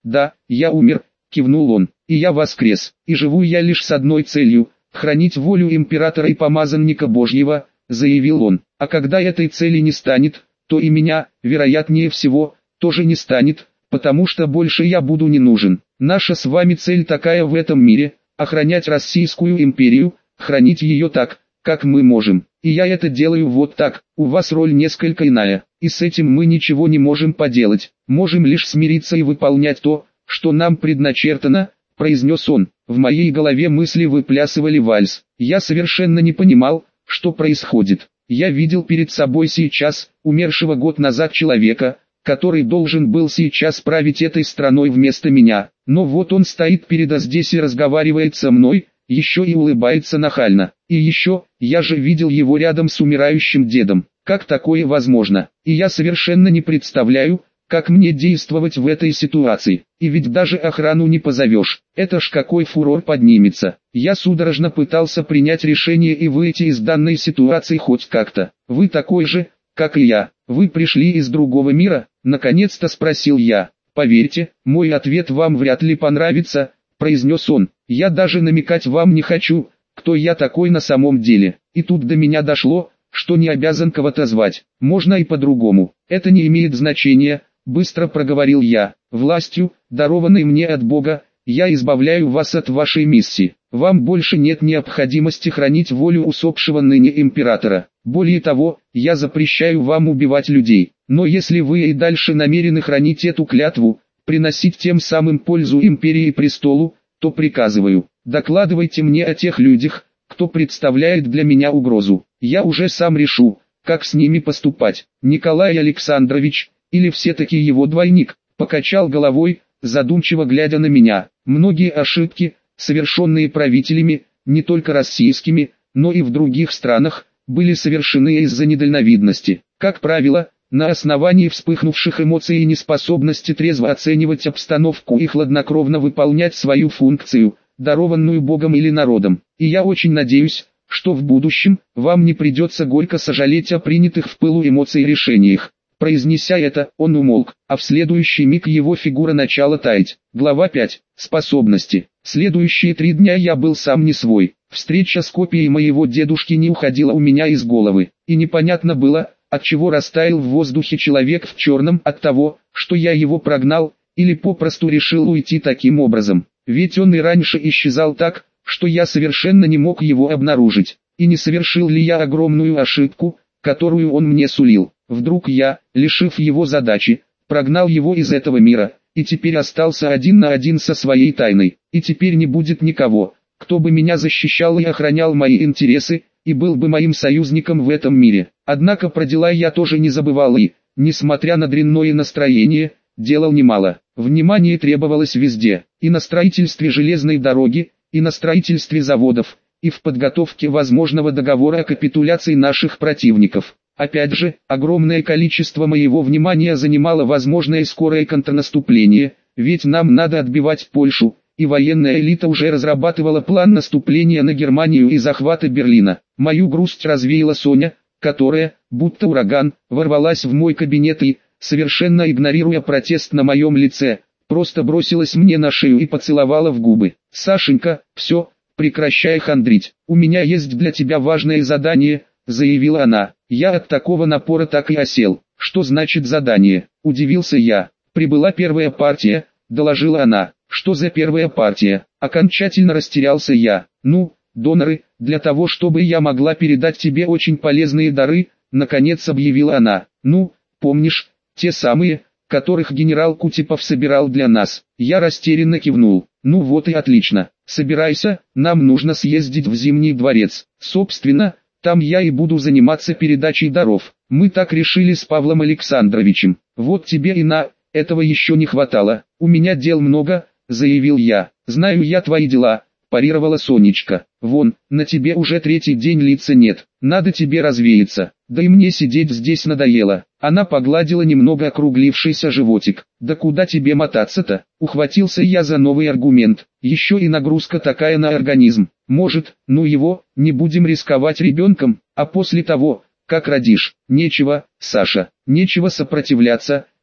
Да, я умер, кивнул он, и я воскрес, и живу я лишь с одной целью – хранить волю императора и помазанника Божьего, заявил он. А когда этой цели не станет, то и меня, вероятнее всего, тоже не станет, потому что больше я буду не нужен. Наша с вами цель такая в этом мире – охранять Российскую империю, хранить ее так, как мы можем. И я это делаю вот так, у вас роль несколько иная, и с этим мы ничего не можем поделать, можем лишь смириться и выполнять то, что нам предначертано, произнес он. В моей голове мысли выплясывали вальс, я совершенно не понимал, что происходит. Я видел перед собой сейчас, умершего год назад человека, который должен был сейчас править этой страной вместо меня, но вот он стоит передо здесь и разговаривает со мной, еще и улыбается нахально. И еще, я же видел его рядом с умирающим дедом. Как такое возможно? И я совершенно не представляю, как мне действовать в этой ситуации. И ведь даже охрану не позовешь. Это ж какой фурор поднимется. Я судорожно пытался принять решение и выйти из данной ситуации хоть как-то. Вы такой же, как и я. Вы пришли из другого мира? Наконец-то спросил я. Поверьте, мой ответ вам вряд ли понравится, произнес он. Я даже намекать вам не хочу, кто я такой на самом деле. И тут до меня дошло, что не обязан кого-то звать. Можно и по-другому. Это не имеет значения, быстро проговорил я. Властью, дарованной мне от Бога, я избавляю вас от вашей миссии. Вам больше нет необходимости хранить волю усопшего ныне императора. Более того, я запрещаю вам убивать людей. Но если вы и дальше намерены хранить эту клятву, приносить тем самым пользу империи и престолу, то приказываю, докладывайте мне о тех людях, кто представляет для меня угрозу. Я уже сам решу, как с ними поступать. Николай Александрович, или все-таки его двойник, покачал головой, задумчиво глядя на меня. Многие ошибки, совершенные правителями, не только российскими, но и в других странах, были совершены из-за недальновидности. Как правило, на основании вспыхнувших эмоций и неспособности трезво оценивать обстановку и хладнокровно выполнять свою функцию, дарованную Богом или народом. И я очень надеюсь, что в будущем вам не придется горько сожалеть о принятых в пылу эмоций решениях. Произнеся это, он умолк, а в следующий миг его фигура начала таять. Глава 5. Способности. Следующие 3 дня я был сам не свой. Встреча с копией моего дедушки не уходила у меня из головы, и непонятно было, отчего растаял в воздухе человек в черном, от того, что я его прогнал, или попросту решил уйти таким образом. Ведь он и раньше исчезал так, что я совершенно не мог его обнаружить. И не совершил ли я огромную ошибку, которую он мне сулил? Вдруг я, лишив его задачи, прогнал его из этого мира, и теперь остался один на один со своей тайной. И теперь не будет никого, кто бы меня защищал и охранял мои интересы, и был бы моим союзником в этом мире. Однако про дела я тоже не забывал и, несмотря на дрянное настроение, делал немало. Внимание требовалось везде, и на строительстве железной дороги, и на строительстве заводов, и в подготовке возможного договора о капитуляции наших противников. Опять же, огромное количество моего внимания занимало возможное скорое контрнаступление, ведь нам надо отбивать Польшу, и военная элита уже разрабатывала план наступления на Германию и захвата Берлина. Мою грусть развеяла Соня, которая, будто ураган, ворвалась в мой кабинет и, совершенно игнорируя протест на моем лице, просто бросилась мне на шею и поцеловала в губы. «Сашенька, все, прекращай хандрить, у меня есть для тебя важное задание», заявила она. Я от такого напора так и осел. «Что значит задание?» – удивился я. «Прибыла первая партия», – доложила она. «Что за первая партия?» – окончательно растерялся я. «Ну, доноры, для того чтобы я могла передать тебе очень полезные дары», – наконец объявила она. «Ну, помнишь, те самые, которых генерал Кутепов собирал для нас?» Я растерянно кивнул. «Ну вот и отлично. Собирайся, нам нужно съездить в Зимний дворец. Собственно, там я и буду заниматься передачей даров. Мы так решили с Павлом Александровичем. Вот тебе и на, этого еще не хватало. У меня дел много», — заявил я. «Знаю я твои дела», — парировала Сонечка. «Вон, на тебе уже 3-й день лица нет. Надо тебе развеяться. Да и мне сидеть здесь надоело». Она погладила немного округлившийся животик. «Да куда тебе мотаться-то?» Ухватился я за новый аргумент. Еще и нагрузка такая на организм. «Может, ну его, не будем рисковать ребенком, а после того, как родишь». «Нечего, Саша, нечего сопротивляться»,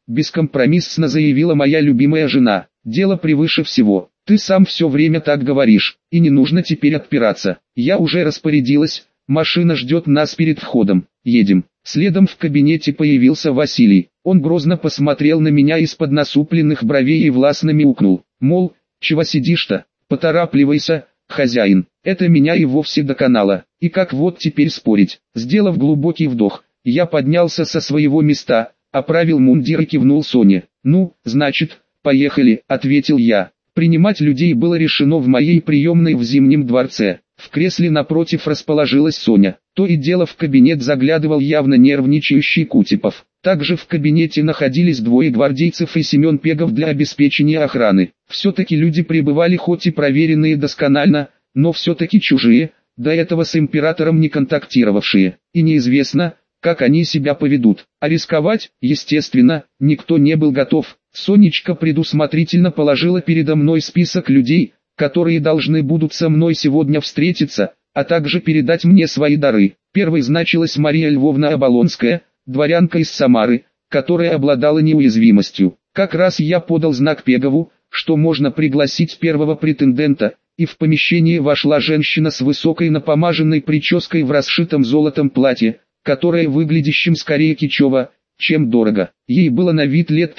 бескомпромиссно заявила моя любимая жена. Дело превыше всего. Ты сам все время так говоришь, и не нужно теперь отпираться. Я уже распорядилась, машина ждет нас перед входом. Едем. Следом в кабинете появился Василий. Он грозно посмотрел на меня из-под насупленных бровей и властно мяукнул. Мол, чего сидишь-то? Поторапливайся, хозяин. Это меня и вовсе доконало. И как вот теперь спорить? Сделав глубокий вдох, я поднялся со своего места, оправил мундир и кивнул Соне. «Ну, значит, поехали», — ответил я. Принимать людей было решено в моей приемной в Зимнем дворце. В кресле напротив расположилась Соня. То и дело в кабинет заглядывал явно нервничающий Кутепов. Также в кабинете находились двое гвардейцев и Семен Пегов для обеспечения охраны. Все-таки люди пребывали хоть и проверенные досконально, но все-таки чужие, до этого с императором не контактировавшие. И неизвестно, как они себя поведут. А рисковать, естественно, никто не был готов. Сонечка предусмотрительно положила передо мной список людей, которые должны будут со мной сегодня встретиться, а также передать мне свои дары. Первой значилась Мария Львовна Оболонская, дворянка из Самары, которая обладала неуязвимостью. Как раз я подал знак Пегову, что можно пригласить первого претендента, и в помещение вошла женщина с высокой напомаженной прической в расшитом золотом платье, которая выглядящим скорее кичево, чем дорого. Ей было на вид лет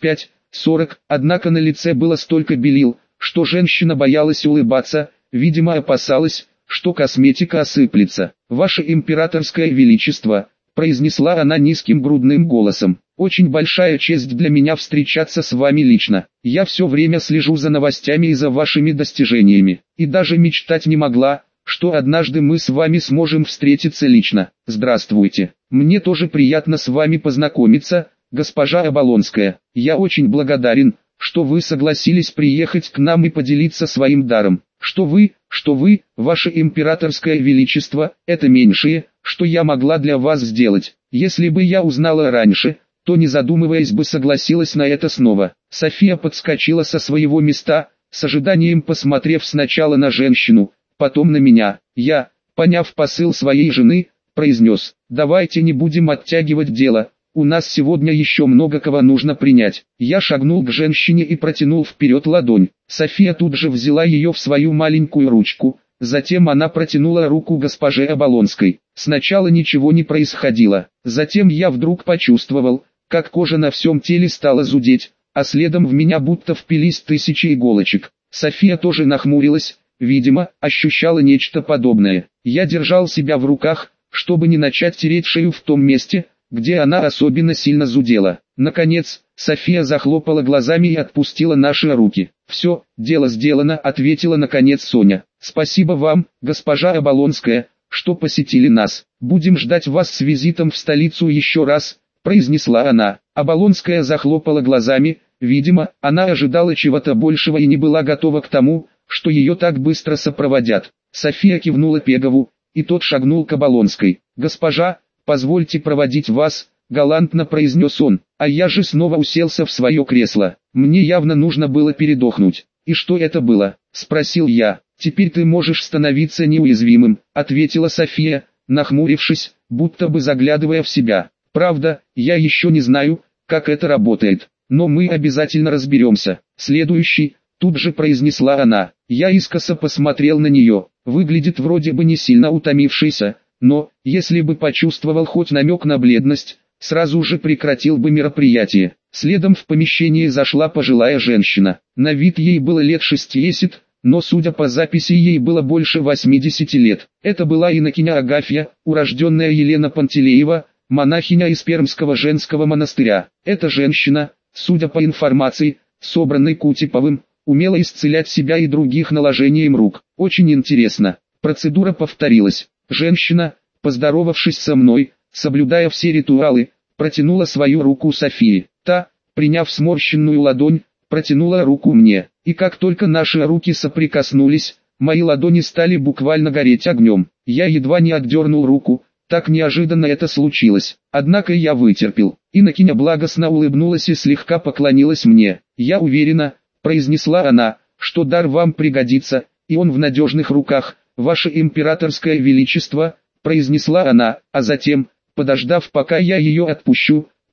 35-40, однако на лице было столько белил, что женщина боялась улыбаться, видимо опасалась, что косметика осыплется. «Ваше императорское величество», — произнесла она низким грудным голосом, — «очень большая честь для меня встречаться с вами лично. Я все время слежу за новостями и за вашими достижениями, и даже мечтать не могла, что однажды мы с вами сможем встретиться лично. Здравствуйте. Мне тоже приятно с вами познакомиться, госпожа Оболонская. Я очень благодарен, что вы согласились приехать к нам и поделиться своим даром. Что вы, ваше императорское величество, это меньшее, что я могла для вас сделать. Если бы я узнала раньше, то не задумываясь бы согласилась на это снова». София подскочила со своего места, с ожиданием посмотрев сначала на женщину, потом на меня. Я, поняв посыл своей жены, произнес: «Давайте не будем оттягивать дело, у нас сегодня еще много кого нужно принять». Я шагнул к женщине и протянул вперед ладонь. София тут же взяла ее в свою маленькую ручку, затем она протянула руку госпоже Оболонской. Сначала ничего не происходило, затем я вдруг почувствовал, как кожа на всем теле стала зудеть, а следом в меня будто впились тысячи иголочек. София тоже нахмурилась, видимо, ощущала нечто подобное. Я держал себя в руках, чтобы не начать тереть шею в том месте, где она особенно сильно зудела. Наконец, София захлопала глазами и отпустила наши руки. «Все, дело сделано», — ответила наконец Соня. «Спасибо вам, госпожа Оболонская, что посетили нас. Будем ждать вас с визитом в столицу еще раз», — произнесла она. Оболонская захлопала глазами, видимо, она ожидала чего-то большего и не была готова к тому, что ее так быстро сопроводят. София кивнула Пегову, и тот шагнул к Оболонской. «Госпожа, позвольте проводить вас», — галантно произнес он, а я же снова уселся в свое кресло. Мне явно нужно было передохнуть. «И что это было?» — спросил я. «Теперь ты можешь становиться неуязвимым», — ответила София, нахмурившись, будто бы заглядывая в себя. «Правда, я еще не знаю, как это работает, но мы обязательно разберемся». «Следующий», — тут же произнесла она. Я искоса посмотрел на нее. Выглядит вроде бы не сильно утомившейся, но, если бы почувствовал хоть намек на бледность, сразу же прекратил бы мероприятие. Следом в помещение зашла пожилая женщина. На вид ей было лет 60, но судя по записи ей было больше 80 лет. Это была инокиня Агафья, урожденная Елена Пантелеева, монахиня из Пермского женского монастыря. Эта женщина, судя по информации, собранной Кутеповым, умела исцелять себя и других наложением рук. Очень интересно. Процедура повторилась. Женщина, поздоровавшись со мной, соблюдая все ритуалы, протянула свою руку Софии. Та, приняв сморщенную ладонь, протянула руку мне. И как только наши руки соприкоснулись, мои ладони стали буквально гореть огнем. Я едва не отдернул руку, так неожиданно это случилось. Однако я вытерпел. Инокиня благостно улыбнулась и слегка поклонилась мне. «Я уверена», — произнесла она, — «что дар вам пригодится, и он в надежных руках, ваше императорское величество», — произнесла она, а затем, подождав пока я ее отпущу,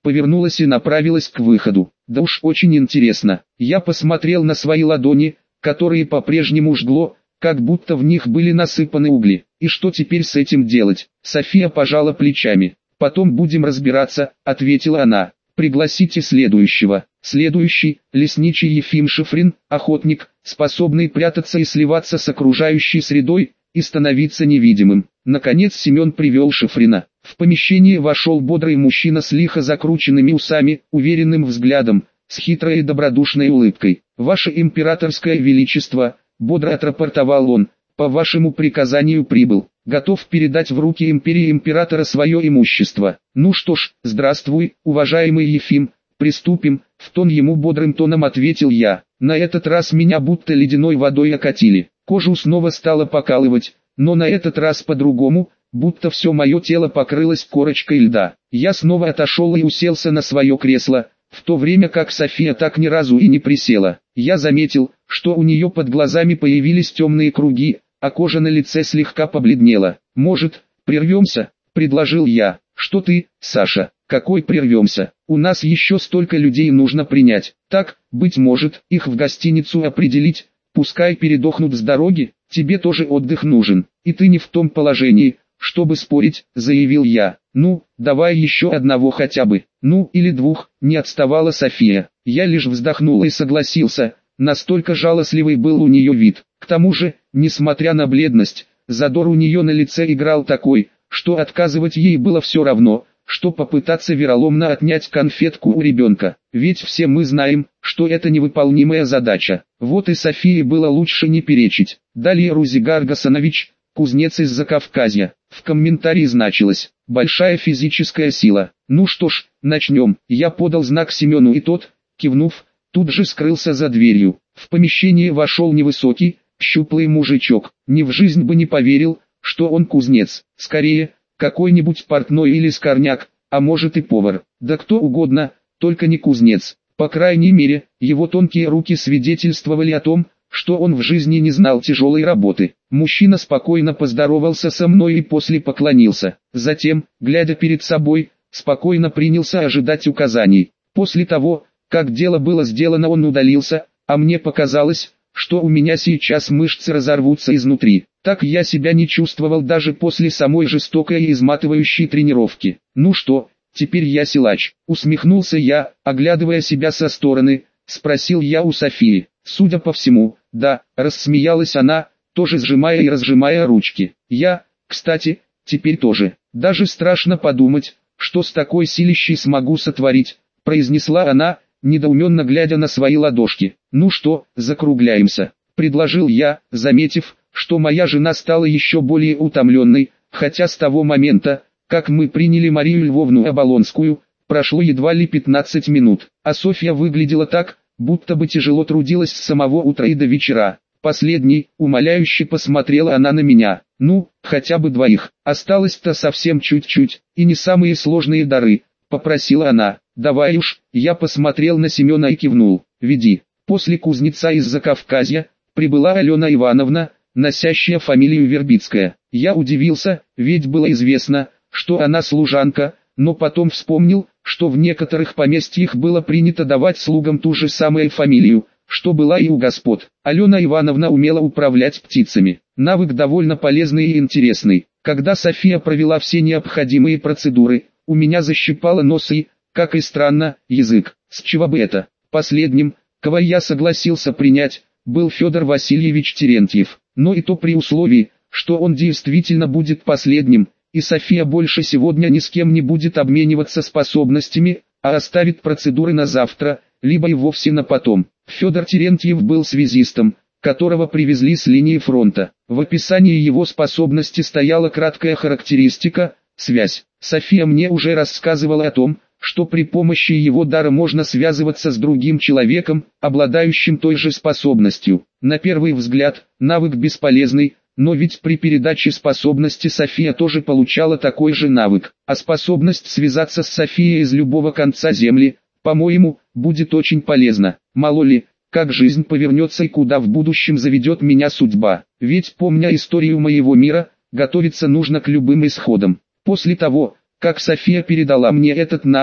повернулась и направилась к выходу. Да уж очень интересно. Я посмотрел на свои ладони, которые по-прежнему жгло, как будто в них были насыпаны угли. И что теперь с этим делать? София пожала плечами. «Потом будем разбираться», — ответила она. «Пригласите следующего». Следующий — лесничий Ефим Шифрин, охотник, способный прятаться и сливаться с окружающей средой, и становиться невидимым. Наконец Семен привел Шифрина. В помещение вошел бодрый мужчина с лихо закрученными усами, уверенным взглядом, с хитрой и добродушной улыбкой. «Ваше императорское величество», — бодро отрапортовал он, — «по вашему приказанию прибыл. Готов передать в руки империи императора свое имущество». «Ну что ж, здравствуй, уважаемый Ефим, приступим», — в тон ему бодрым тоном ответил я. На этот раз меня будто ледяной водой окатили. Кожу снова стало покалывать, но на этот раз по-другому, будто все мое тело покрылось корочкой льда. Я снова отошел и уселся на свое кресло, в то время как София так ни разу и не присела. Я заметил, что у нее под глазами появились темные круги, а кожа на лице слегка побледнела. «Может, прервемся?» – предложил я. «Что ты, Саша, какой прервемся? У нас еще столько людей нужно принять. Так, быть может, их в гостиницу определить, пускай передохнут с дороги, тебе тоже отдых нужен, и ты не в том положении, чтобы спорить», — заявил я. «Ну, давай еще одного хотя бы, ну или двух», — не отставала София. Я лишь вздохнул и согласился, настолько жалостливый был у нее вид. К тому же, несмотря на бледность, задор у нее на лице играл такой, что отказывать ей было все равно, что попытаться вероломно отнять конфетку у ребенка. Ведь все мы знаем, что это невыполнимая задача. Вот и Софии было лучше не перечить. Далее Рузигар Гасанович, кузнец из Закавказья. В комментарии значилось: «Большая физическая сила». Ну что ж, начнем. Я подал знак Семену, и тот, кивнув, тут же скрылся за дверью. В помещение вошел невысокий, щуплый мужичок. Ни в жизнь бы не поверил, что он кузнец. Скорее, какой-нибудь портной или скорняк, а может и повар. Да кто угодно, только не кузнец. По крайней мере, его тонкие руки свидетельствовали о том, что он в жизни не знал тяжелой работы. Мужчина спокойно поздоровался со мной и после поклонился. Затем, глядя перед собой, спокойно принялся ожидать указаний. После того, как дело было сделано, он удалился, а мне показалось, что у меня сейчас мышцы разорвутся изнутри. Так я себя не чувствовал даже после самой жестокой и изматывающей тренировки. «Ну что, теперь я силач?» — усмехнулся я, оглядывая себя со стороны, спросил я у Софии. «Судя по всему, да», — рассмеялась она, тоже сжимая и разжимая ручки. «Я, кстати, теперь тоже. Даже страшно подумать, что с такой силищей смогу сотворить», — произнесла она, недоуменно глядя на свои ладошки. «Ну что, закругляемся?» — предложил я, заметив, что моя жена стала еще более утомленной, хотя с того момента, как мы приняли Марию Львовну Оболонскую, прошло едва ли 15 минут, а Софья выглядела так, будто бы тяжело трудилась с самого утра и до вечера. Последний, умоляюще посмотрела она на меня. «Ну, хотя бы двоих, осталось-то совсем чуть-чуть, и не самые сложные дары», — попросила она. «Давай уж», — я посмотрел на Семена и кивнул. «Веди». После кузнеца из Закавказья прибыла Алена Ивановна, носящая фамилию Вербицкая. Я удивился, ведь было известно, что она служанка, но потом вспомнил, что в некоторых поместьях было принято давать слугам ту же самую фамилию, что была и у господ. Алена Ивановна умела управлять птицами. Навык довольно полезный и интересный. Когда София провела все необходимые процедуры, у меня защипало нос и, как и странно, язык. С чего бы это? Последним, кого я согласился принять, был Федор Васильевич Терентьев. Но и то при условии, что он действительно будет последним, и София больше сегодня ни с кем не будет обмениваться способностями, а оставит процедуры на завтра, либо и вовсе на потом. Федор Терентьев был связистом, которого привезли с линии фронта. В описании его способности стояла краткая характеристика – связь. София мне уже рассказывала о том, что при помощи его дара можно связываться с другим человеком, обладающим той же способностью. На первый взгляд, навык бесполезный, но ведь при передаче способности София тоже получала такой же навык. А способность связаться с Софией из любого конца земли, по-моему, будет очень полезна. Мало ли, как жизнь повернется и куда в будущем заведет меня судьба. Ведь, помня историю моего мира, готовиться нужно к любым исходам. После того, как София передала мне этот навык,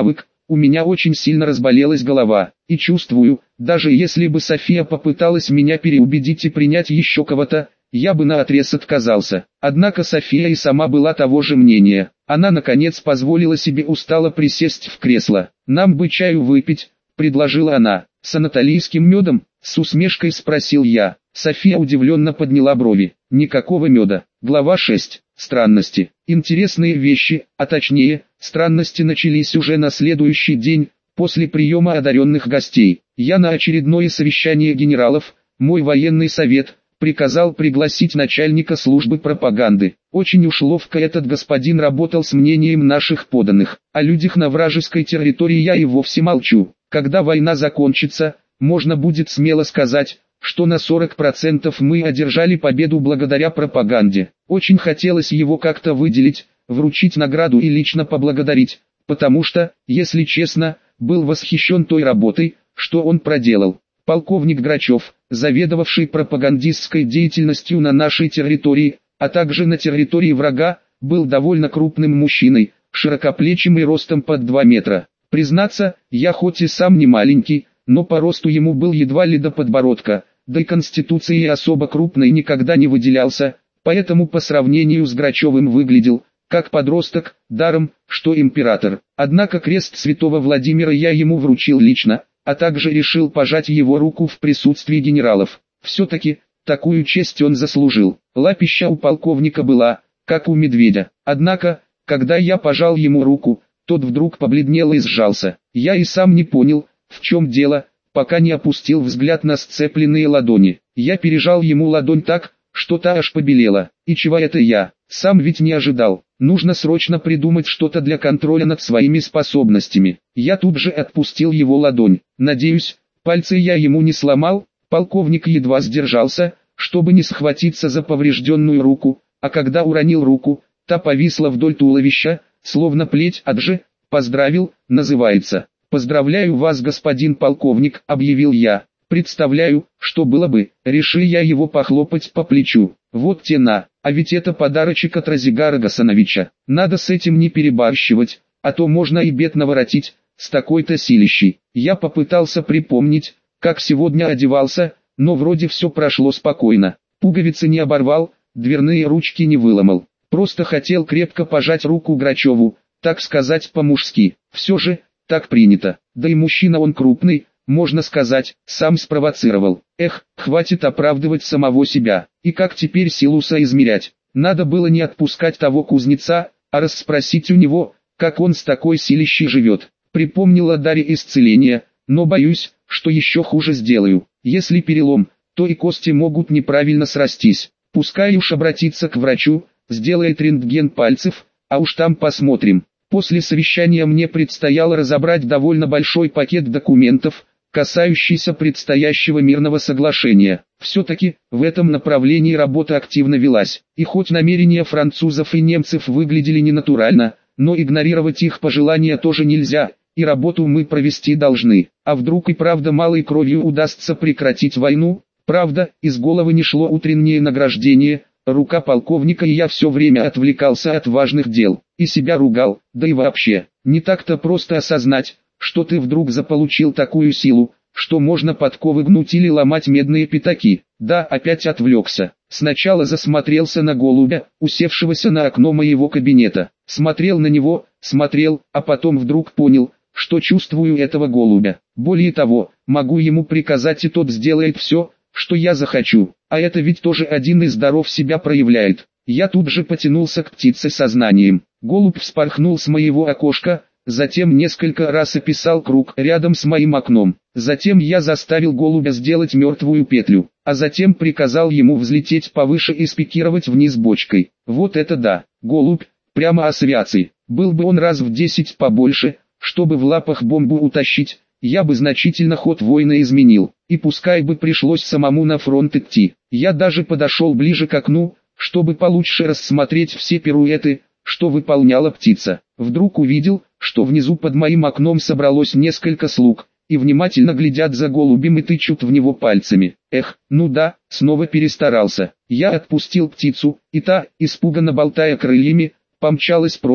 у меня очень сильно разболелась голова, и чувствую, даже если бы София попыталась меня переубедить и принять еще кого-то, я бы наотрез отказался. Однако София и сама была того же мнения. Она наконец позволила себе устало присесть в кресло. «Нам бы чаю выпить», — предложила она. «С анатолийским медом?» — с усмешкой спросил я. София удивленно подняла брови. «Никакого меда». Глава 6. Странности. Интересные вещи, а точнее, странности начались уже на следующий день, после приема одаренных гостей. Я на очередное совещание генералов, мой военный совет, приказал пригласить начальника службы пропаганды. Очень уж ловко этот господин работал с мнением наших подданных. О людях на вражеской территории я и вовсе молчу. Когда война закончится, можно будет смело сказать, что на 40% мы одержали победу благодаря пропаганде. Очень хотелось его как-то выделить, вручить награду и лично поблагодарить, потому что, если честно, был восхищен той работой, что он проделал. Полковник Грачев, заведовавший пропагандистской деятельностью на нашей территории, а также на территории врага, был довольно крупным мужчиной, широкоплечим и ростом под 2 метра. Признаться, я хоть и сам не маленький, но по росту ему был едва ли до подбородка, да и конституцией особо крупной никогда не выделялся, поэтому по сравнению с Грачевым выглядел, как подросток, даром, что император. Однако крест святого Владимира я ему вручил лично, а также решил пожать его руку в присутствии генералов. Все-таки, такую честь он заслужил. Лапища у полковника была, как у медведя. Однако, когда я пожал ему руку, тот вдруг побледнел и сжался. Я и сам не понял, в чем дело, пока не опустил взгляд на сцепленные ладони. Я пережал ему ладонь так, что та аж побелела. И чего это я? Сам ведь не ожидал. Нужно срочно придумать что-то для контроля над своими способностями. Я тут же отпустил его ладонь. Надеюсь, пальцы я ему не сломал. Полковник едва сдержался, чтобы не схватиться за поврежденную руку, а когда уронил руку, та повисла вдоль туловища, словно плеть «Адже», поздравил, называется. «Поздравляю вас, господин полковник», — объявил я. «Представляю, что было бы, реши я его похлопать по плечу. Вот те на, а ведь это подарочек от Разигара Гасановича. Надо с этим не перебарщивать, а то можно и бед наворотить, с такой-то силищей». Я попытался припомнить, как сегодня одевался, но вроде все прошло спокойно. Пуговицы не оборвал, дверные ручки не выломал. Просто хотел крепко пожать руку Грачеву, так сказать по-мужски. Все же, так принято. Да и мужчина он крупный, можно сказать, сам спровоцировал. Эх, хватит оправдывать самого себя. И как теперь силу соизмерять? Надо было не отпускать того кузнеца, а расспросить у него, как он с такой силищей живет. Припомнил о даре исцеления, но боюсь, что еще хуже сделаю. Если перелом, то и кости могут неправильно срастись. Пускай уж обратиться к врачу, сделает рентген пальцев, а уж там посмотрим. После совещания мне предстояло разобрать довольно большой пакет документов, касающийся предстоящего мирного соглашения. Все-таки, в этом направлении работа активно велась, и хоть намерения французов и немцев выглядели ненатурально, но игнорировать их пожелания тоже нельзя, и работу мы провести должны. А вдруг и правда малой кровью удастся прекратить войну? Правда, из головы не шло утреннее награждение, рука полковника, и я все время отвлекался от важных дел, и себя ругал, да и вообще, не так-то просто осознать, что ты вдруг заполучил такую силу, что можно подковы гнуть или ломать медные пятаки. Да, опять отвлекся. Сначала засмотрелся на голубя, усевшегося на окно моего кабинета. Смотрел на него, смотрел, а потом вдруг понял, что чувствую этого голубя. Более того, могу ему приказать, и тот сделает все, что я захочу. А это ведь тоже один из даров себя проявляет. Я тут же потянулся к птице сознанием. Голубь вспорхнул с моего окошка, затем несколько раз описал круг рядом с моим окном. Затем я заставил голубя сделать мертвую петлю, а затем приказал ему взлететь повыше и спикировать вниз бочкой. Вот это да, голубь, прямо ас авиации. Был бы он раз в 10 побольше, чтобы в лапах бомбу утащить, я бы значительно ход войны изменил, и пускай бы пришлось самому на фронт идти. Я даже подошел ближе к окну, чтобы получше рассмотреть все пируэты, что выполняла птица. Вдруг увидел, что внизу под моим окном собралось несколько слуг, и внимательно глядят за голубем и тычут в него пальцами. Эх, ну да, снова перестарался. Я отпустил птицу, и та, испуганно болтая крыльями, помчалась прочь,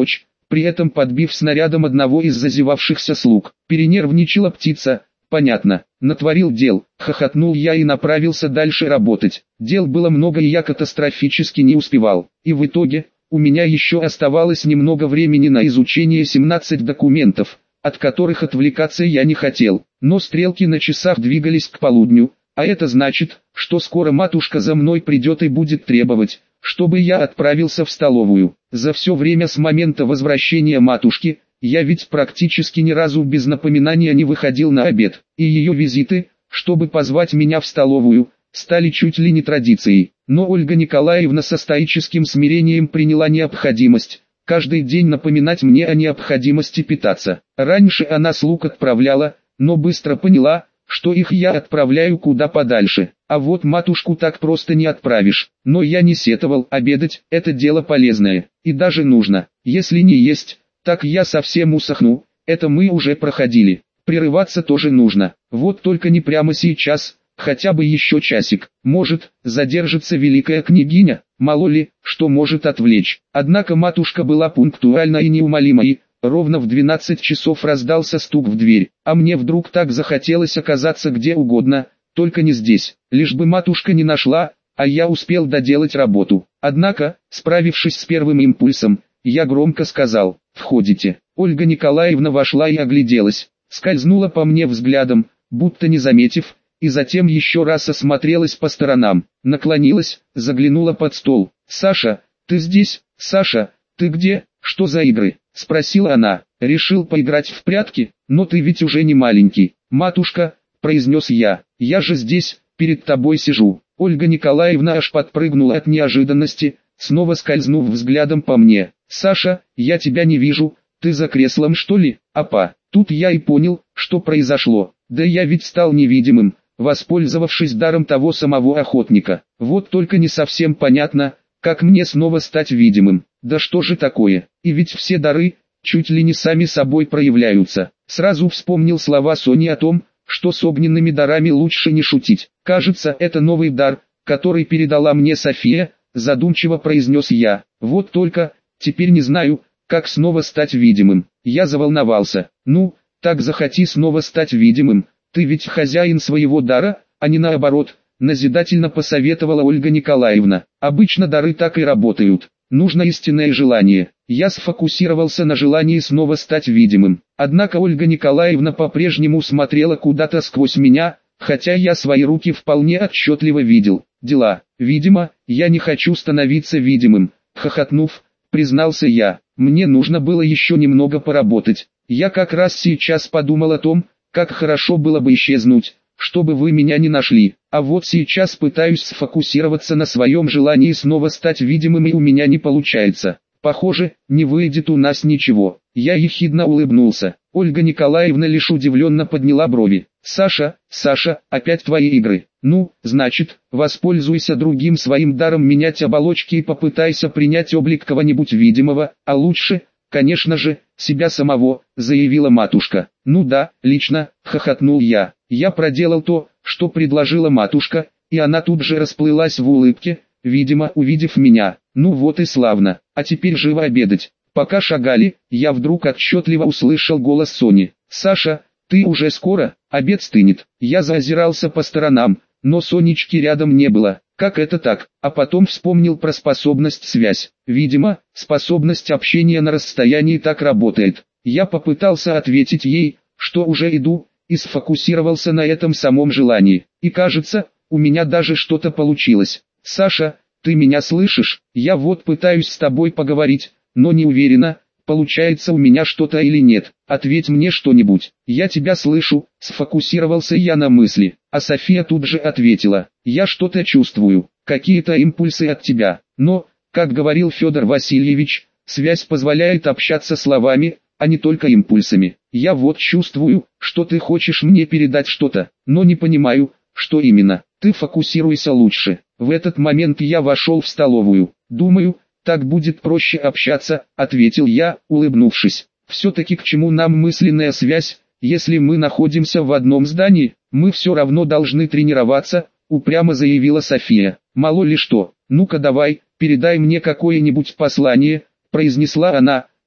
при этом подбив снарядом одного из зазевавшихся слуг. Перенервничала птица, понятно, натворил дел, хохотнул я и направился дальше работать. Дел было много и я катастрофически не успевал. И в итоге, у меня еще оставалось немного времени на изучение 17 документов, от которых отвлекаться я не хотел. Но стрелки на часах двигались к полудню, а это значит, что скоро матушка за мной придет и будет требовать, чтобы я отправился в столовую. За все время с момента возвращения матушки, я ведь практически ни разу без напоминания не выходил на обед, и ее визиты, чтобы позвать меня в столовую, стали чуть ли не традицией. Но Ольга Николаевна со стоическим смирением приняла необходимость каждый день напоминать мне о необходимости питаться. Раньше она слуг отправляла, но быстро поняла, что их я отправляю куда подальше. А вот матушку так просто не отправишь. Но я не сетовал, обедать – это дело полезное, и даже нужно. Если не есть, так я совсем усохну, это мы уже проходили. Прерываться тоже нужно, вот только не прямо сейчас, хотя бы еще часик. Может, задержится великая княгиня, мало ли, что может отвлечь. Однако матушка была пунктуальна и неумолима, и ровно в 12 часов раздался стук в дверь, а мне вдруг так захотелось оказаться где угодно, только не здесь, лишь бы матушка не нашла, а я успел доделать работу. Однако, справившись с первым импульсом, я громко сказал: «Входите». Ольга Николаевна вошла и огляделась, скользнула по мне взглядом, будто не заметив, и затем еще раз осмотрелась по сторонам, наклонилась, заглянула под стол. «Саша, ты здесь? Саша, ты где? Что за игры?» — спросила она. «Решил поиграть в прятки? Но ты ведь уже не маленький». «Матушка», — произнес я же здесь, перед тобой сижу». Ольга Николаевна аж подпрыгнула от неожиданности, снова скользнув взглядом по мне. «Саша, я тебя не вижу, ты за креслом что ли?» «Апа». Тут я и понял, что произошло. Да я ведь стал невидимым, воспользовавшись даром того самого охотника. Вот только не совсем понятно, как мне снова стать видимым. Да что же такое? И ведь все дары, чуть ли не сами собой проявляются. Сразу вспомнил слова Сони о том, что с огненными дарами лучше не шутить. Кажется, это новый дар, который передала мне София, задумчиво произнес я. Вот только, теперь не знаю, как снова стать видимым. Я заволновался. «Ну, так захоти снова стать видимым, ты ведь хозяин своего дара, а не наоборот», назидательно посоветовала Ольга Николаевна. «Обычно дары так и работают. Нужно истинное желание». Я сфокусировался на желании снова стать видимым. Однако Ольга Николаевна по-прежнему смотрела куда-то сквозь меня, хотя я свои руки вполне отчетливо видел. «Дела. Видимо, я не хочу становиться видимым», хохотнув, признался я. «Мне нужно было еще немного поработать. Я как раз сейчас подумал о том, как хорошо было бы исчезнуть, чтобы вы меня не нашли. А вот сейчас пытаюсь сфокусироваться на своем желании снова стать видимым, и у меня не получается. Похоже, не выйдет у нас ничего». Я ехидно улыбнулся. Ольга Николаевна лишь удивленно подняла брови. «Саша, опять твои игры. Ну, значит, воспользуйся другим своим даром менять оболочки и попытайся принять облик кого-нибудь видимого, а лучше, конечно же, себя самого», заявила матушка. «Ну да, лично», хохотнул я. Я проделал то, что предложила матушка, и она тут же расплылась в улыбке, видимо, увидев меня. «Ну вот и славно, а теперь живо обедать». Пока шагали, я вдруг отчетливо услышал голос Сони. «Саша, ты уже скоро? Обед стынет». Я заозирался по сторонам, но Сонечки рядом не было. Как это так? А потом вспомнил про способность связь. Видимо, способность общения на расстоянии так работает. Я попытался ответить ей, что уже иду, и сфокусировался на этом самом желании. И кажется, у меня даже что-то получилось. «Саша, ты меня слышишь? Я вот пытаюсь с тобой поговорить, но не уверена, получается у меня что-то или нет. Ответь мне что-нибудь». «Я тебя слышу», сфокусировался я на мысли, а София тут же ответила: «Я что-то чувствую, какие-то импульсы от тебя. Но, как говорил Федор Васильевич, связь позволяет общаться словами, а не только импульсами. Я вот чувствую, что ты хочешь мне передать что-то, но не понимаю, что именно. Ты фокусируйся лучше». В этот момент я вошел в столовую. «Думаю, так будет проще общаться», ответил я, улыбнувшись. «Все-таки к чему нам мысленная связь, если мы находимся в одном здании? Мы все равно должны тренироваться», упрямо заявила София. «Мало ли что. Ну-ка давай, передай мне какое-нибудь послание», произнесла она,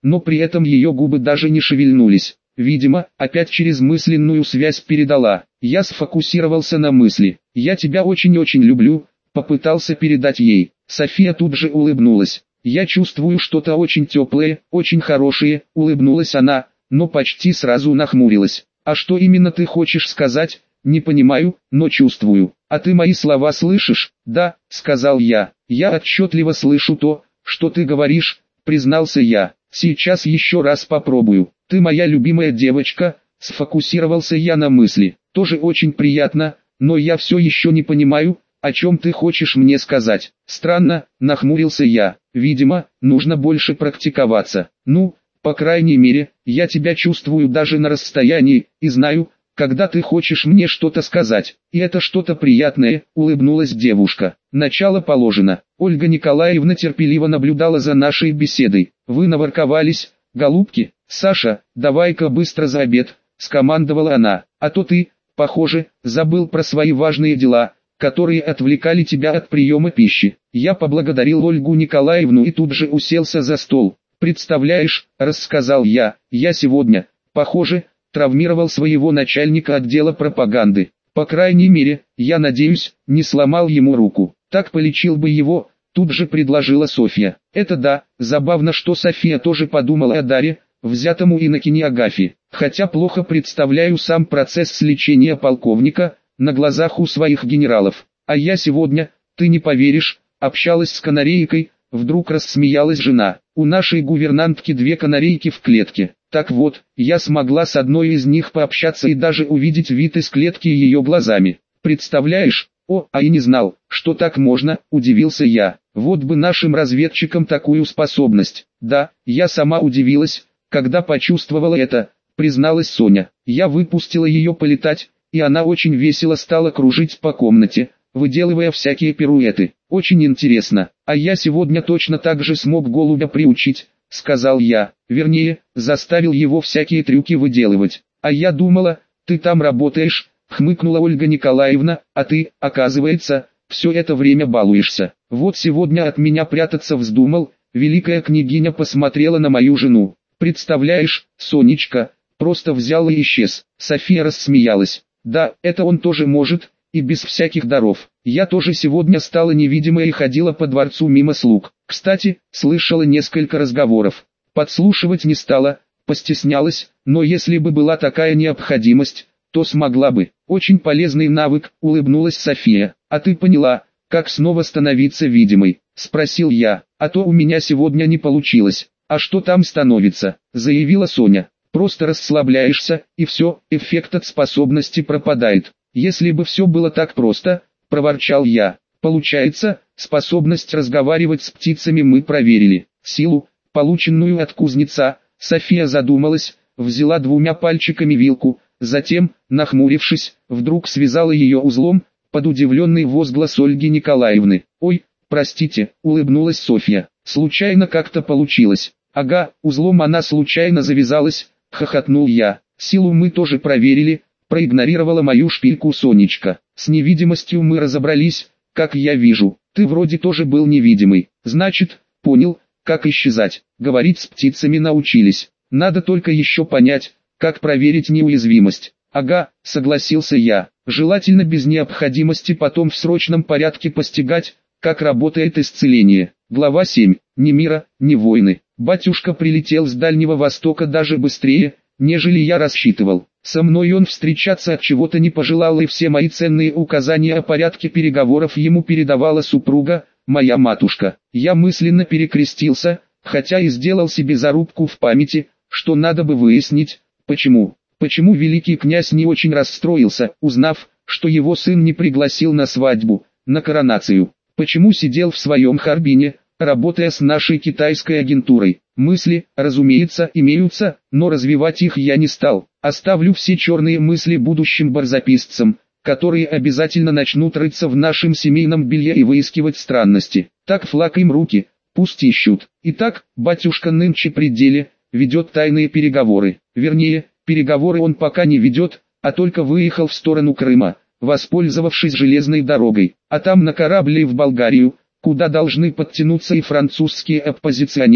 но при этом ее губы даже не шевельнулись. Видимо, опять через мысленную связь передала. Я сфокусировался на мысли. «Я тебя очень-очень люблю», попытался передать ей. София тут же улыбнулась. «Я чувствую что-то очень теплое, очень хорошее», улыбнулась она, но почти сразу нахмурилась. «А что именно ты хочешь сказать?» «Не понимаю, но чувствую. А ты мои слова слышишь?» «Да», сказал я. «Я отчетливо слышу то, что ты говоришь», признался я. «Сейчас еще раз попробую. Ты моя любимая девочка», сфокусировался я на мысли. «Тоже очень приятно, но я все еще не понимаю, о чем ты хочешь мне сказать». «Странно», нахмурился я. «Видимо, нужно больше практиковаться. Ну, по крайней мере, я тебя чувствую даже на расстоянии, и знаю, когда ты хочешь мне что-то сказать, и это что-то приятное», улыбнулась девушка. «Начало положено». Ольга Николаевна терпеливо наблюдала за нашей беседой. «Вы наворковались, голубки?» «Саша, давай-ка быстро за обед», скомандовала она. «А то ты, похоже, забыл про свои важные дела, которые отвлекали тебя от приема пищи». Я поблагодарил Ольгу Николаевну и тут же уселся за стол. «Представляешь», рассказал я сегодня, похоже, травмировал своего начальника отдела пропаганды. По крайней мере, я надеюсь, не сломал ему руку. Так полечил бы его, тут же предложила Софья. Это да, забавно, что София тоже подумала о даре, взятому инокине Агафье. Хотя плохо представляю сам процесс лечения полковника, на глазах у своих генералов. А я сегодня, ты не поверишь, общалась с канарейкой, вдруг рассмеялась жена. У нашей гувернантки 2 канарейки в клетке. Так вот, я смогла с одной из них пообщаться и даже увидеть вид из клетки ее глазами. Представляешь? О, а и не знал, что так можно, удивился я. Вот бы нашим разведчикам такую способность. Да, я сама удивилась, когда почувствовала это, призналась Соня. Я выпустила ее полетать, и она очень весело стала кружить по комнате, выделывая всякие пируэты. Очень интересно. А я сегодня точно так же смог голубя приучить, сказал я. Вернее, заставил его всякие трюки выделывать. А я думала, ты там работаешь, хмыкнула Ольга Николаевна, а ты, оказывается, все это время балуешься. Вот сегодня от меня прятаться вздумал, великая княгиня посмотрела на мою жену. Представляешь, Сонечка, просто взял и исчез. София рассмеялась. Да, это он тоже может, и без всяких даров. Я тоже сегодня стала невидимой и ходила по дворцу мимо слуг. Кстати, слышала несколько разговоров. Подслушивать не стала, постеснялась, но если бы была такая необходимость, то смогла бы. Очень полезный навык, улыбнулась София. А ты поняла, как снова становиться видимой? Спросил я. А то у меня сегодня не получилось. А что там становится? Заявила Соня. Просто расслабляешься, и все, эффект от способности пропадает. Если бы все было так просто, проворчал я. Получается, способность разговаривать с птицами мы проверили. Силу, полученную от кузнеца, София задумалась, взяла 2 пальчиками вилку, затем, нахмурившись, вдруг связала ее узлом, под удивленный возглас Ольги Николаевны. «Ой, простите», улыбнулась Софья, случайно как-то получилось. «Ага, узлом она случайно завязалась», хохотнул я. «Силу мы тоже проверили», проигнорировала мою шпильку Сонечка. «С невидимостью мы разобрались, как я вижу. Ты вроде тоже был невидимый. Значит, понял, как исчезать. Говорить с птицами научились. Надо только еще понять, как проверить неуязвимость». «Ага», согласился я. «Желательно без необходимости потом в срочном порядке постигать, как работает исцеление». Глава 7. Ни мира, ни войны. Батюшка прилетел с Дальнего Востока даже быстрее, нежели я рассчитывал. Со мной он встречаться от чего-то не пожелал, и все мои ценные указания о порядке переговоров ему передавала супруга, моя матушка. Я мысленно перекрестился, хотя и сделал себе зарубку в памяти, что надо бы выяснить, почему великий князь не очень расстроился, узнав, что его сын не пригласил на свадьбу, на коронацию. Почему сидел в своем Харбине, работая с нашей китайской агентурой. Мысли, разумеется, имеются, но развивать их я не стал. Оставлю все черные мысли будущим барзаписцам, которые обязательно начнут рыться в нашем семейном белье и выискивать странности. Так флаг им руки, пусть ищут. Итак, батюшка нынче при деле, ведет тайные переговоры. Вернее, переговоры он пока не ведет, а только выехал в сторону Крыма, воспользовавшись железной дорогой, а там на корабле в Болгарию, куда должны подтянуться и французские оппозиционеры,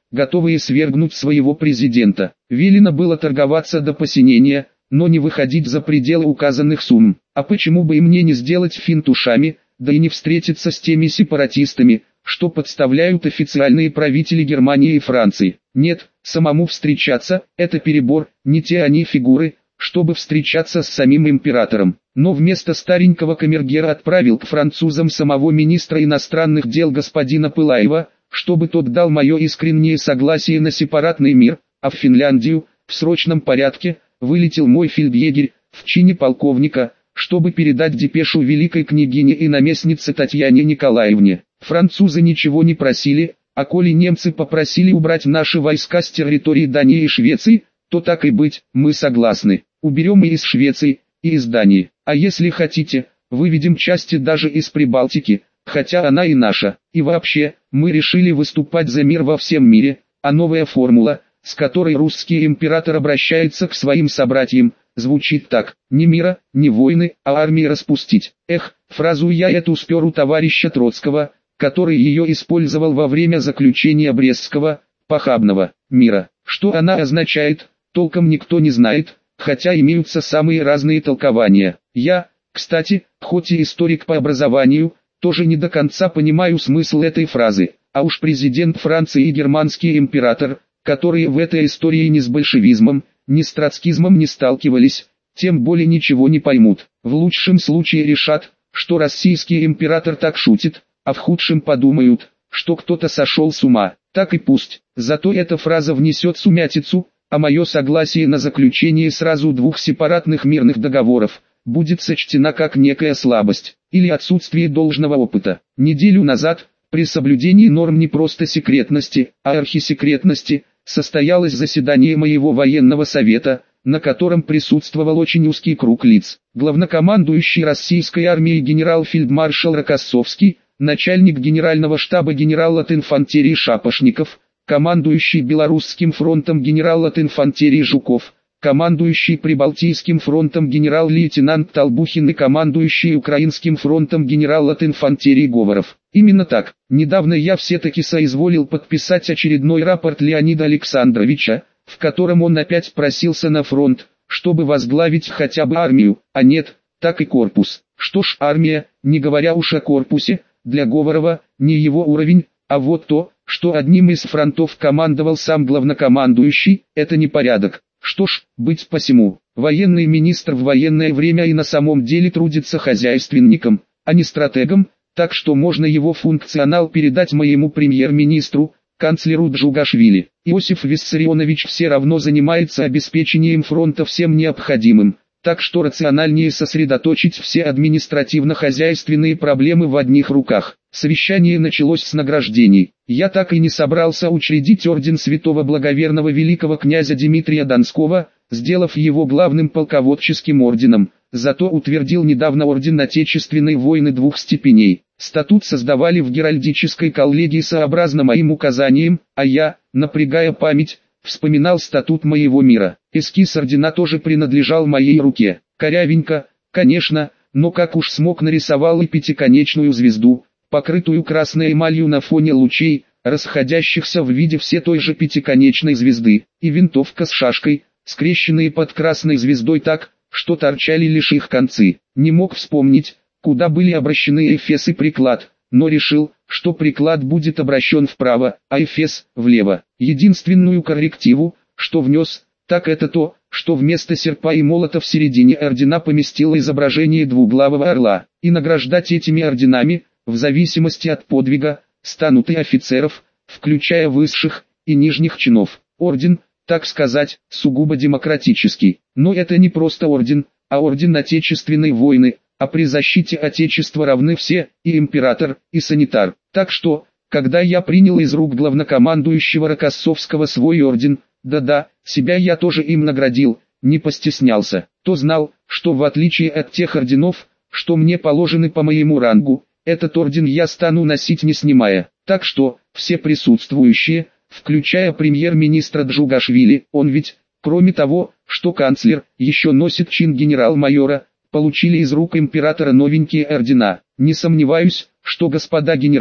готовые свергнуть своего президента. Велено было торговаться до посинения, но не выходить за пределы указанных сумм. А почему бы и мне не сделать финт ушами, да и не встретиться с теми сепаратистами, что подставляют официальные правители Германии и Франции? Нет, самому встречаться – это перебор, не те они фигуры, чтобы встречаться с самим императором. Но вместо старенького камергера отправил к французам самого министра иностранных дел господина Пылаева, чтобы тот дал мое искреннее согласие на сепаратный мир, а в Финляндию, в срочном порядке, вылетел мой фельдъегерь, в чине полковника, чтобы передать депешу великой княгине и наместнице Татьяне Николаевне. Французы ничего не просили, а коли немцы попросили убрать наши войска с территории Дании и Швеции, то так и быть, мы согласны. Уберем и из Швеции, и из Дании. А если хотите, выведем части даже из Прибалтики, хотя она и наша. И вообще, мы решили выступать за мир во всем мире, а новая формула, с которой русский император обращается к своим собратьям, звучит так: не мира, не войны, а армии распустить. Эх, фразу я эту спер у товарища Троцкого, который ее использовал во время заключения Брестского, похабного, мира. Что она означает, толком никто не знает, хотя имеются самые разные толкования. Я, кстати, хоть и историк по образованию, тоже не до конца понимаю смысл этой фразы, а уж президент Франции и германский император, которые в этой истории ни с большевизмом, ни с троцкизмом не сталкивались, тем более ничего не поймут. В лучшем случае решат, что российский император так шутит, а в худшем подумают, что кто-то сошел с ума. Так и пусть, зато эта фраза внесет сумятицу, а мое согласие на заключение сразу двух сепаратных мирных договоров будет сочтена как некая слабость или отсутствие должного опыта. Неделю назад, при соблюдении норм не просто секретности, а архисекретности, состоялось заседание моего военного совета, на котором присутствовал очень узкий круг лиц. Главнокомандующий российской армией генерал-фельдмаршал Рокоссовский, начальник генерального штаба генерал-лат-инфантерии Шапошников, командующий Белорусским фронтом генерал-лат-инфантерии Жуков, командующий Прибалтийским фронтом генерал-лейтенант Толбухин и командующий Украинским фронтом генерал-лат-инфантерии Говоров. Именно так, недавно я все-таки соизволил подписать очередной рапорт Леонида Александровича, в котором он опять просился на фронт, чтобы возглавить хотя бы армию, а нет, так и корпус. Что ж, армия, не говоря уж о корпусе, для Говорова, не его уровень, а вот то, что одним из фронтов командовал сам главнокомандующий, это не порядок. Что ж, быть посему, военный министр в военное время и на самом деле трудится хозяйственником, а не стратегом, так что можно его функционал передать моему премьер-министру, канцлеру Джугашвили. Иосиф Виссарионович все равно занимается обеспечением фронта всем необходимым, так что рациональнее сосредоточить все административно-хозяйственные проблемы в одних руках. Совещание началось с награждений. Я так и не собрался учредить орден святого благоверного великого князя Дмитрия Донского, сделав его главным полководческим орденом, зато утвердил недавно орден Отечественной войны двух степеней. Статут создавали в Геральдической коллегии сообразно моим указаниям, а я, напрягая память, вспоминал статут моего мира. Эскиз ордена тоже принадлежал моей руке. Корявенько, конечно, но как уж смог нарисовал и пятиконечную звезду, покрытую красной эмалью на фоне лучей, расходящихся в виде все той же пятиконечной звезды, и винтовка с шашкой, скрещенные под красной звездой так, что торчали лишь их концы. Не мог вспомнить, куда были обращены эфес и приклад, но решил, что приклад будет обращен вправо, а эфес – влево. Единственную коррективу, что внес, так это то, что вместо серпа и молота в середине ордена поместило изображение двуглавого орла, и награждать этими орденами, в зависимости от подвига, станут и офицеров, включая высших и нижних чинов. Орден, так сказать, сугубо демократический. Но это не просто орден, а орден Отечественной войны, а при защите Отечества равны все, и император, и санитар. Так что, когда я принял из рук главнокомандующего Рокоссовского свой орден, да-да, себя я тоже им наградил, не постеснялся, то знал, что в отличие от тех орденов, что мне положены по моему рангу, этот орден я стану носить не снимая. Так что, все присутствующие, включая премьер-министра Джугашвили, он ведь, кроме того, что канцлер, еще носит чин генерал-майора, получили из рук императора новенькие ордена. Не сомневаюсь, что господа генералы,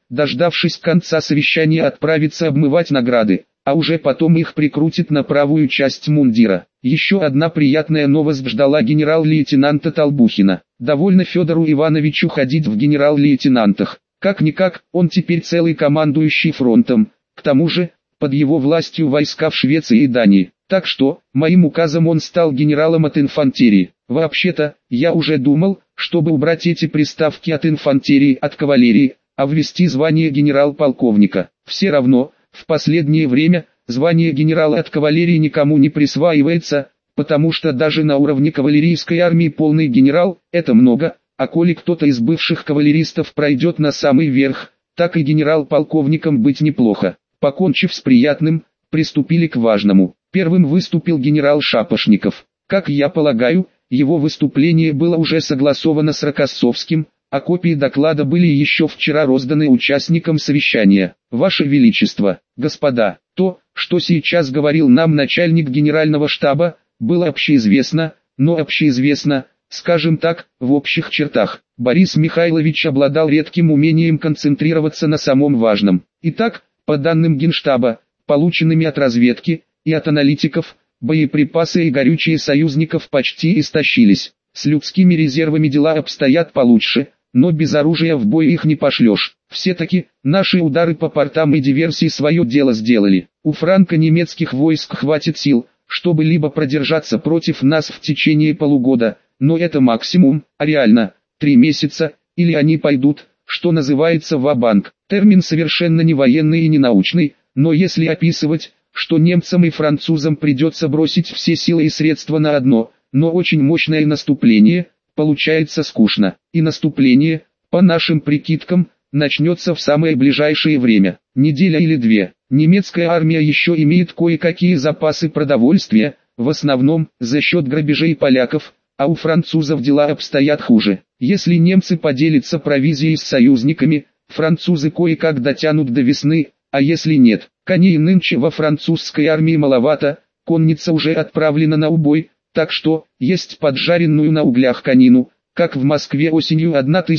дождавшись конца совещания, отправится обмывать награды, а уже потом их прикрутит на правую часть мундира. Еще одна приятная новость ждала генерал-лейтенанта Толбухина. Довольно Федору Ивановичу ходить в генерал-лейтенантах. Как-никак, он теперь целый командующий фронтом. К тому же, под его властью войска в Швеции и Дании. Так что, моим указом он стал генералом от инфантерии. Вообще-то, я уже думал, чтобы убрать эти приставки от инфантерии, от кавалерии, а ввести звание генерал-полковника. Все равно, в последнее время, звание генерала от кавалерии никому не присваивается, потому что даже на уровне кавалерийской армии полный генерал – это много, а коли кто-то из бывших кавалеристов пройдет на самый верх, так и генерал-полковником быть неплохо. Покончив с приятным, приступили к важному. Первым выступил генерал Шапошников. Как я полагаю, его выступление было уже согласовано с Рокоссовским, а копии доклада были еще вчера розданы участникам совещания. Ваше Величество, господа, то, что сейчас говорил нам начальник генерального штаба, было общеизвестно, но общеизвестно, скажем так, в общих чертах. Борис Михайлович обладал редким умением концентрироваться на самом важном. Итак, по данным Генштаба, полученными от разведки и от аналитиков, боеприпасы и горючие союзников почти истощились. С людскими резервами дела обстоят получше, но без оружия в бой их не пошлешь. Все-таки, наши удары по портам и диверсии свое дело сделали. У франко-немецких войск хватит сил, чтобы либо продержаться против нас в течение полугода, но это максимум, а реально, 3 месяца, или они пойдут, что называется, ва-банк. Термин совершенно не военный и не научный, но если описывать, что немцам и французам придется бросить все силы и средства на одно, но очень мощное наступление, получается скучно. И наступление, по нашим прикидкам, начнется в самое ближайшее время, неделя или 2. Немецкая армия еще имеет кое-какие запасы продовольствия, в основном за счет грабежей поляков, а у французов дела обстоят хуже. Если немцы поделятся провизией с союзниками, французы кое-как дотянут до весны, а если нет, коней нынче во французской армии маловато, конница уже отправлена на убой, так что, есть поджаренную на углях конину, как в Москве осенью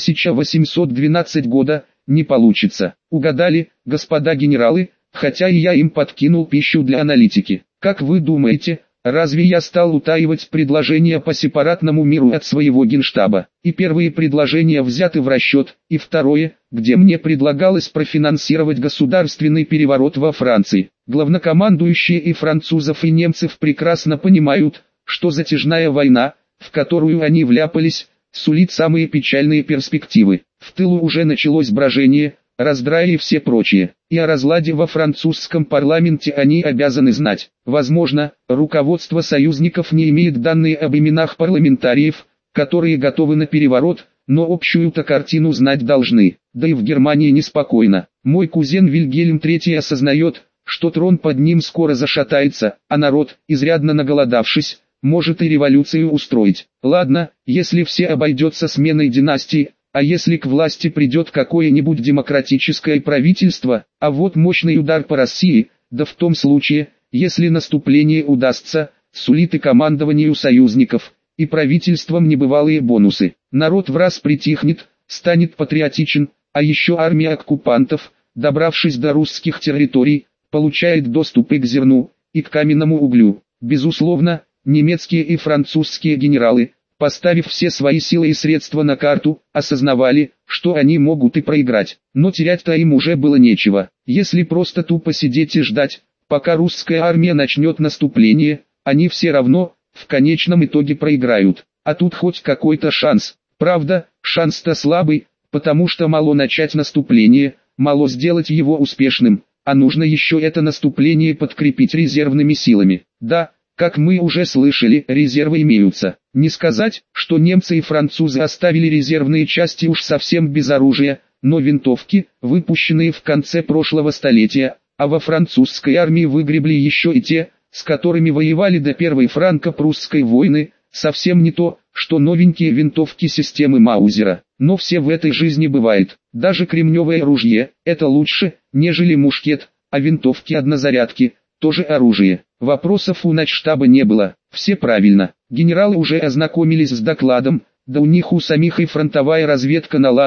1812 года, не получится. Угадали, господа генералы, хотя и я им подкинул пищу для аналитики. Как вы думаете, разве я стал утаивать предложения по сепаратному миру от своего генштаба? И первые предложения взяты в расчет, и второе, где мне предлагалось профинансировать государственный переворот во Франции. Главнокомандующие и французов и немцев прекрасно понимают, что затяжная война, в которую они вляпались, сулит самые печальные перспективы. В тылу уже началось брожение, раздрай и все прочее. И о разладе во французском парламенте они обязаны знать. Возможно, руководство союзников не имеет данные об именах парламентариев, которые готовы на переворот, но общую-то картину знать должны. Да и в Германии неспокойно. Мой кузен Вильгельм III осознает, что трон под ним скоро зашатается, а народ, изрядно наголодавшись, может и революцию устроить. Ладно, если все обойдется сменой династии, а если к власти придет какое-нибудь демократическое правительство, а вот мощный удар по России, да в том случае, если наступление удастся, сулит и командованию союзников, и правительством небывалые бонусы. Народ враз притихнет, станет патриотичен, а еще армия оккупантов, добравшись до русских территорий, получает доступ и к зерну, и к каменному углю. Безусловно, немецкие и французские генералы, поставив все свои силы и средства на карту, осознавали, что они могут и проиграть. Но терять-то им уже было нечего. Если просто тупо сидеть и ждать, пока русская армия начнет наступление, они все равно, в конечном итоге проиграют. А тут хоть какой-то шанс. Правда, шанс-то слабый, потому что мало начать наступление, мало сделать его успешным, а нужно еще это наступление подкрепить резервными силами. Да, как мы уже слышали, резервы имеются. Не сказать, что немцы и французы оставили резервные части уж совсем без оружия, но винтовки, выпущенные в конце прошлого столетия, а во французской армии выгребли еще и те, с которыми воевали до Первой франко-прусской войны, совсем не то, что новенькие винтовки системы Маузера. Но все в этой жизни бывает. Даже кремневое ружье – это лучше, нежели мушкет, а винтовки-однозарядки – тоже оружие. Вопросов у начштаба не было, все правильно. Генералы уже ознакомились с докладом, да у них у самих и фронтовая разведка налажена,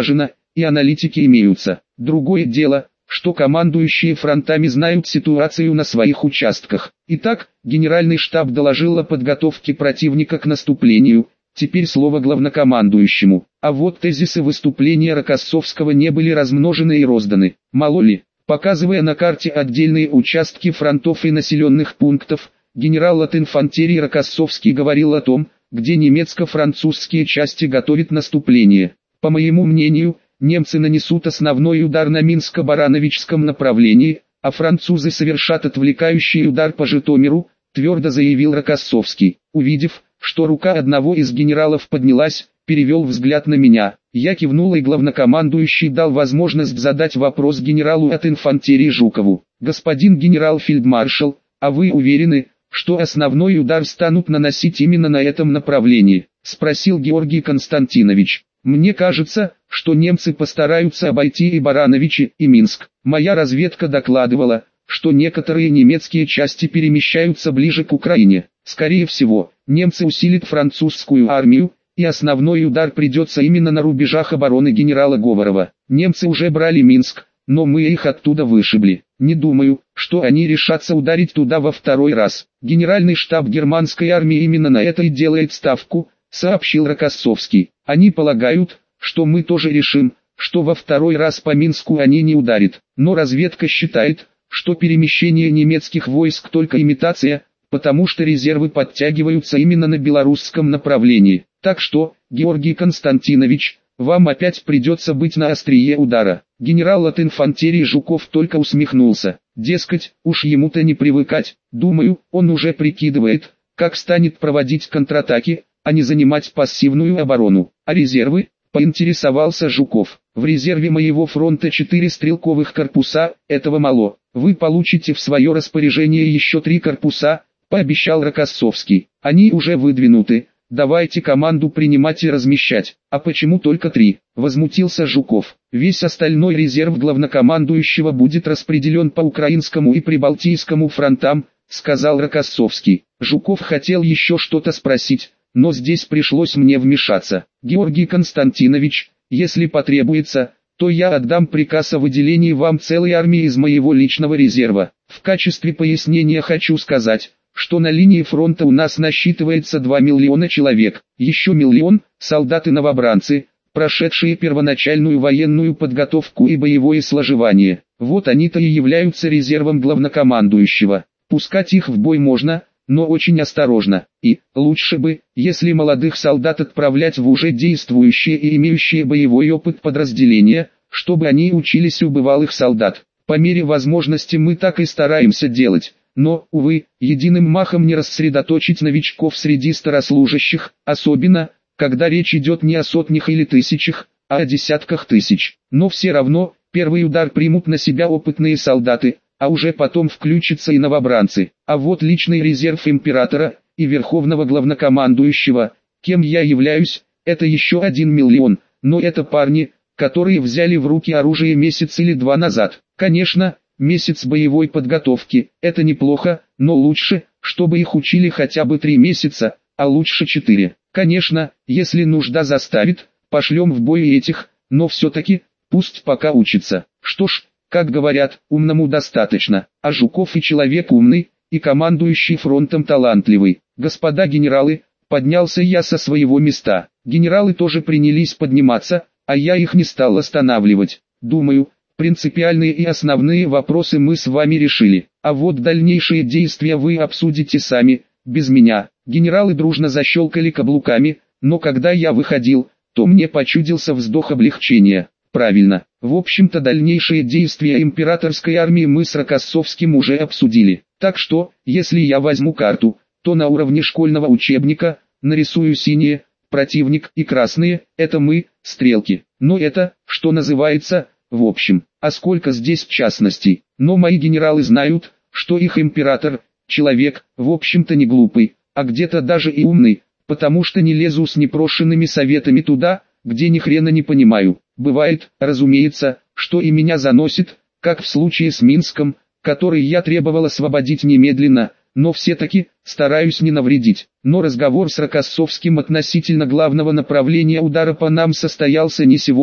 и аналитики имеются. Другое дело, что командующие фронтами знают ситуацию на своих участках. Итак, Генеральный штаб доложил о подготовке противника к наступлению, теперь слово главнокомандующему. А вот тезисы выступления Рокоссовского не были размножены и розданы. Мало ли, показывая на карте отдельные участки фронтов и населенных пунктов, генерал от инфантерии Рокоссовский говорил о том, где немецко-французские части готовят наступление. По моему мнению, немцы нанесут основной удар на Минско-Барановичском направлении, а французы совершат отвлекающий удар по Житомиру, твердо заявил Рокоссовский. Увидев, что рука одного из генералов поднялась, перевел взгляд на меня. Я кивнул, и главнокомандующий дал возможность задать вопрос генералу от инфантерии Жукову. «Господин генерал-фельдмаршал, а вы уверены, что основной удар станут наносить именно на этом направлении?» — спросил Георгий Константинович. «Мне кажется, что немцы постараются обойти и Барановичи, и Минск. Моя разведка докладывала, что некоторые немецкие части перемещаются ближе к Украине. Скорее всего, немцы усилят французскую армию, и основной удар придется именно на рубежах обороны генерала Говорова. Немцы уже брали Минск, но мы их оттуда вышибли. Не думаю, что они решатся ударить туда во второй раз. Генеральный штаб германской армии именно на это и делает ставку», — сообщил Рокоссовский. «Они полагают, что мы тоже решим, что во второй раз по Минску они не ударят. Но разведка считает, что перемещение немецких войск только имитация, потому что резервы подтягиваются именно на белорусском направлении. Так что, Георгий Константинович, вам опять придется быть на острие удара». Генерал от инфантерии Жуков только усмехнулся. Дескать, уж ему-то не привыкать. Думаю, он уже прикидывает, как станет проводить контратаки, а не занимать пассивную оборону. «А резервы?» — поинтересовался Жуков. «В резерве моего фронта 4 стрелковых корпуса, этого мало. Вы получите в свое распоряжение еще 3 корпуса», — пообещал Рокоссовский. «Они уже выдвинуты. Давайте команду принимать и размещать». «А почему только 3?» — возмутился Жуков. «Весь остальной резерв главнокомандующего будет распределен по Украинскому и Прибалтийскому фронтам», — сказал Рокоссовский. Жуков хотел еще что-то спросить, но здесь пришлось мне вмешаться. «Георгий Константинович, если потребуется, то я отдам приказ о выделении вам целой армии из моего личного резерва. В качестве пояснения хочу сказать, что на линии фронта у нас насчитывается 2 миллиона человек, еще миллион – солдаты-новобранцы, прошедшие первоначальную военную подготовку и боевое сложевание. Вот они-то и являются резервом главнокомандующего. Пускать их в бой можно, но очень осторожно, и лучше бы, если молодых солдат отправлять в уже действующие и имеющие боевой опыт подразделения, чтобы они учились у бывалых солдат. По мере возможности мы так и стараемся делать, но, увы, единым махом не рассредоточить новичков среди старослужащих, особенно, когда речь идет не о сотнях или тысячах, а о десятках тысяч. Но все равно, первый удар примут на себя опытные солдаты, а уже потом включатся и новобранцы. А вот личный резерв императора и верховного главнокомандующего, кем я являюсь, это еще 1 миллион, но это парни, которые взяли в руки оружие месяц или 2 назад. Конечно, месяц боевой подготовки – это неплохо, но лучше, чтобы их учили хотя бы 3 месяца, а лучше 4. Конечно, если нужда заставит, пошлем в бой этих, но все-таки, пусть пока учатся. Что ж, как говорят, умному достаточно, а Жуков и человек умный, и командующий фронтом талантливый. «Господа генералы», поднялся я со своего места. Генералы тоже принялись подниматься, а я их не стал останавливать. «Думаю, принципиальные и основные вопросы мы с вами решили, а вот дальнейшие действия вы обсудите сами, без меня». Генералы дружно защелкали каблуками, но когда я выходил, то мне почудился вздох облегчения. Правильно, в общем-то дальнейшие действия императорской армии мы с Рокоссовским уже обсудили. Так что, если я возьму карту, то на уровне школьного учебника, нарисую синие, противник, и красные, это мы, стрелки. Но это, что называется, в общем. А сколько здесь частностей? Но мои генералы знают, что их император, человек, в общем-то не глупый, а где-то даже и умный, потому что не лезу с непрошенными советами туда, где ни хрена не понимаю. Бывает, разумеется, что и меня заносит, как в случае с Минском, который я требовал освободить немедленно, но все-таки стараюсь не навредить. Но разговор с Рокоссовским относительно главного направления удара по нам состоялся не сегодня,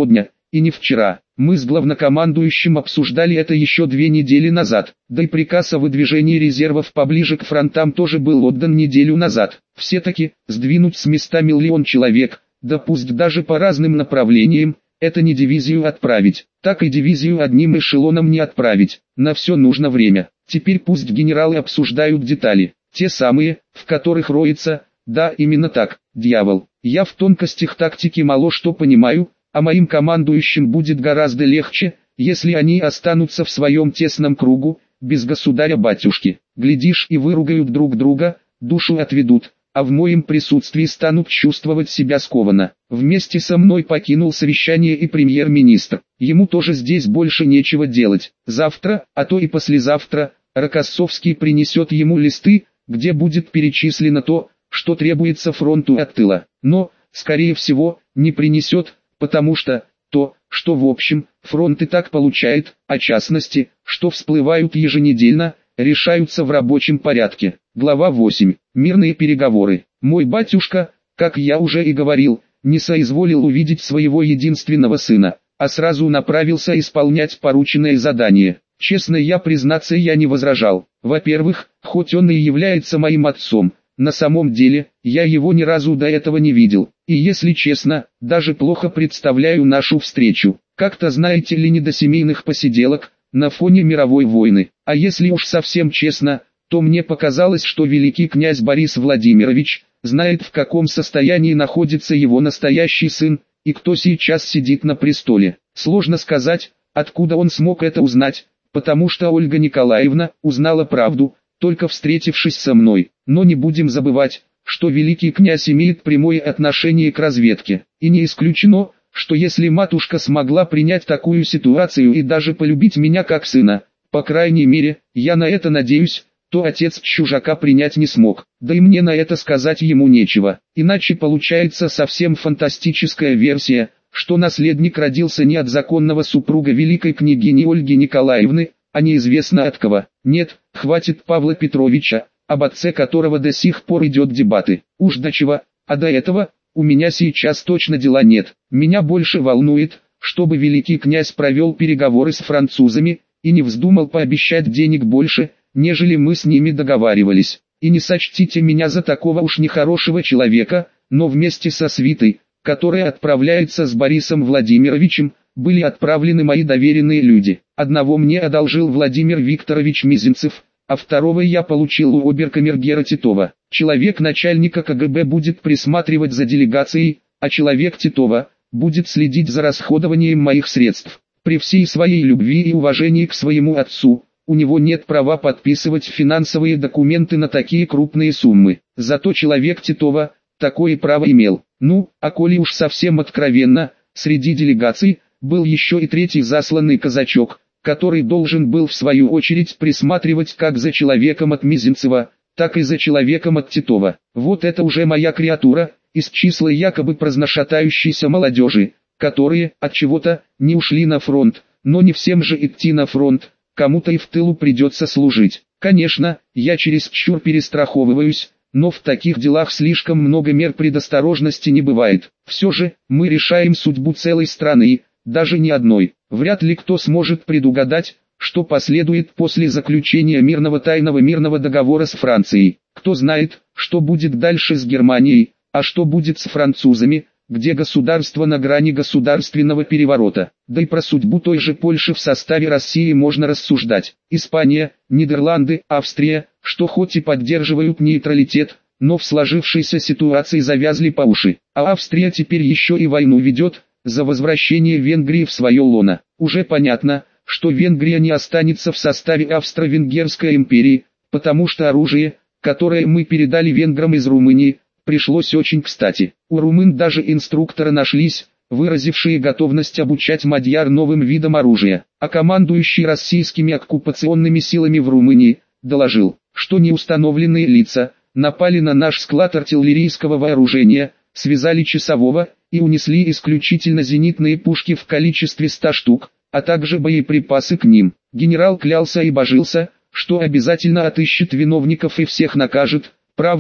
и не вчера. Мы с главнокомандующим обсуждали это еще 2 недели назад, да и приказ о выдвижении резервов поближе к фронтам тоже был отдан неделю назад. Все-таки, сдвинуть с места 1 миллион человек, да пусть даже по разным направлениям, это не дивизию отправить, так и дивизию одним эшелоном не отправить, на все нужно время. Теперь пусть генералы обсуждают детали, те самые, в которых роется, да именно так, дьявол. Я в тонкостях тактики мало что понимаю, а моим командующим будет гораздо легче, если они останутся в своем тесном кругу, без государя-батюшки. Глядишь и выругают друг друга, душу отведут, а в моем присутствии станут чувствовать себя скованно. Вместе со мной покинул совещание и премьер-министр. Ему тоже здесь больше нечего делать. Завтра, а то и послезавтра, Рокоссовский принесет ему листы, где будет перечислено то, что требуется фронту от тыла. Но, скорее всего, не принесет, потому что, то, что в общем, фронт и так получает, а частности, что всплывают еженедельно, решаются в рабочем порядке. Глава 8. Мирные переговоры. Мой батюшка, как я уже и говорил, не соизволил увидеть своего единственного сына, а сразу направился исполнять порученное задание. Честно признаться, я не возражал. Во-первых, хоть он и является моим отцом, на самом деле, я его ни разу до этого не видел. И если честно, даже плохо представляю нашу встречу. Как-то, знаете ли, не до семейных посиделок, на фоне мировой войны. А если уж совсем честно, то мне показалось, что великий князь Борис Владимирович знает, в каком состоянии находится его настоящий сын, и кто сейчас сидит на престоле. Сложно сказать, откуда он смог это узнать, потому что Ольга Николаевна узнала правду, только встретившись со мной. Но не будем забывать, что великий князь имеет прямое отношение к разведке. И не исключено, что если матушка смогла принять такую ситуацию и даже полюбить меня как сына, по крайней мере, я на это надеюсь, то отец чужака принять не смог. Да и мне на это сказать ему нечего. Иначе получается совсем фантастическая версия, что наследник родился не от законного супруга великой княгини Ольги Николаевны, а неизвестно от кого. Нет, хватит Павла Петровича, об отце которого до сих пор идет дебаты. Уж до чего, а до этого, у меня сейчас точно дела нет. Меня больше волнует, чтобы великий князь провел переговоры с французами, и не вздумал пообещать денег больше, нежели мы с ними договаривались. И не сочтите меня за такого уж нехорошего человека, но вместе со свитой, которая отправляется с Борисом Владимировичем, были отправлены мои доверенные люди. Одного мне одолжил Владимир Викторович Мизинцев, а второго я получил у оберкамергера Титова. Человек начальника КГБ будет присматривать за делегацией, а человек Титова будет следить за расходованием моих средств. При всей своей любви и уважении к своему отцу, у него нет права подписывать финансовые документы на такие крупные суммы. Зато человек Титова такое право имел. Ну, а коли уж совсем откровенно, среди делегаций был еще и третий засланный казачок, который должен был в свою очередь присматривать как за человеком от Мизинцева, так и за человеком от Титова. Вот это уже моя креатура, из числа якобы праздношатающейся молодежи, которые, от чего-то, не ушли на фронт, но не всем же идти на фронт, кому-то и в тылу придется служить. Конечно, я чересчур перестраховываюсь, но в таких делах слишком много мер предосторожности не бывает. Все же, мы решаем судьбу целой страны, даже не одной. Вряд ли кто сможет предугадать, что последует после заключения тайного мирного договора с Францией. Кто знает, что будет дальше с Германией, а что будет с французами, где государство на грани государственного переворота. Да и про судьбу той же Польши в составе России можно рассуждать. Испания, Нидерланды, Австрия, что хоть и поддерживают нейтралитет, но в сложившейся ситуации завязли по уши. А Австрия теперь еще и войну ведет за возвращение Венгрии в свое лоно. Уже понятно, что Венгрия не останется в составе Австро-Венгерской империи, потому что оружие, которое мы передали венграм из Румынии, пришлось очень кстати. У румын даже инструкторы нашлись, выразившие готовность обучать мадьяр новым видам оружия. А командующий российскими оккупационными силами в Румынии доложил, что неустановленные лица напали на наш склад артиллерийского вооружения, связали часового и унесли исключительно зенитные пушки в количестве 100 штук, а также боеприпасы к ним. Генерал клялся и божился, что обязательно отыщет виновников и всех накажет. Правда,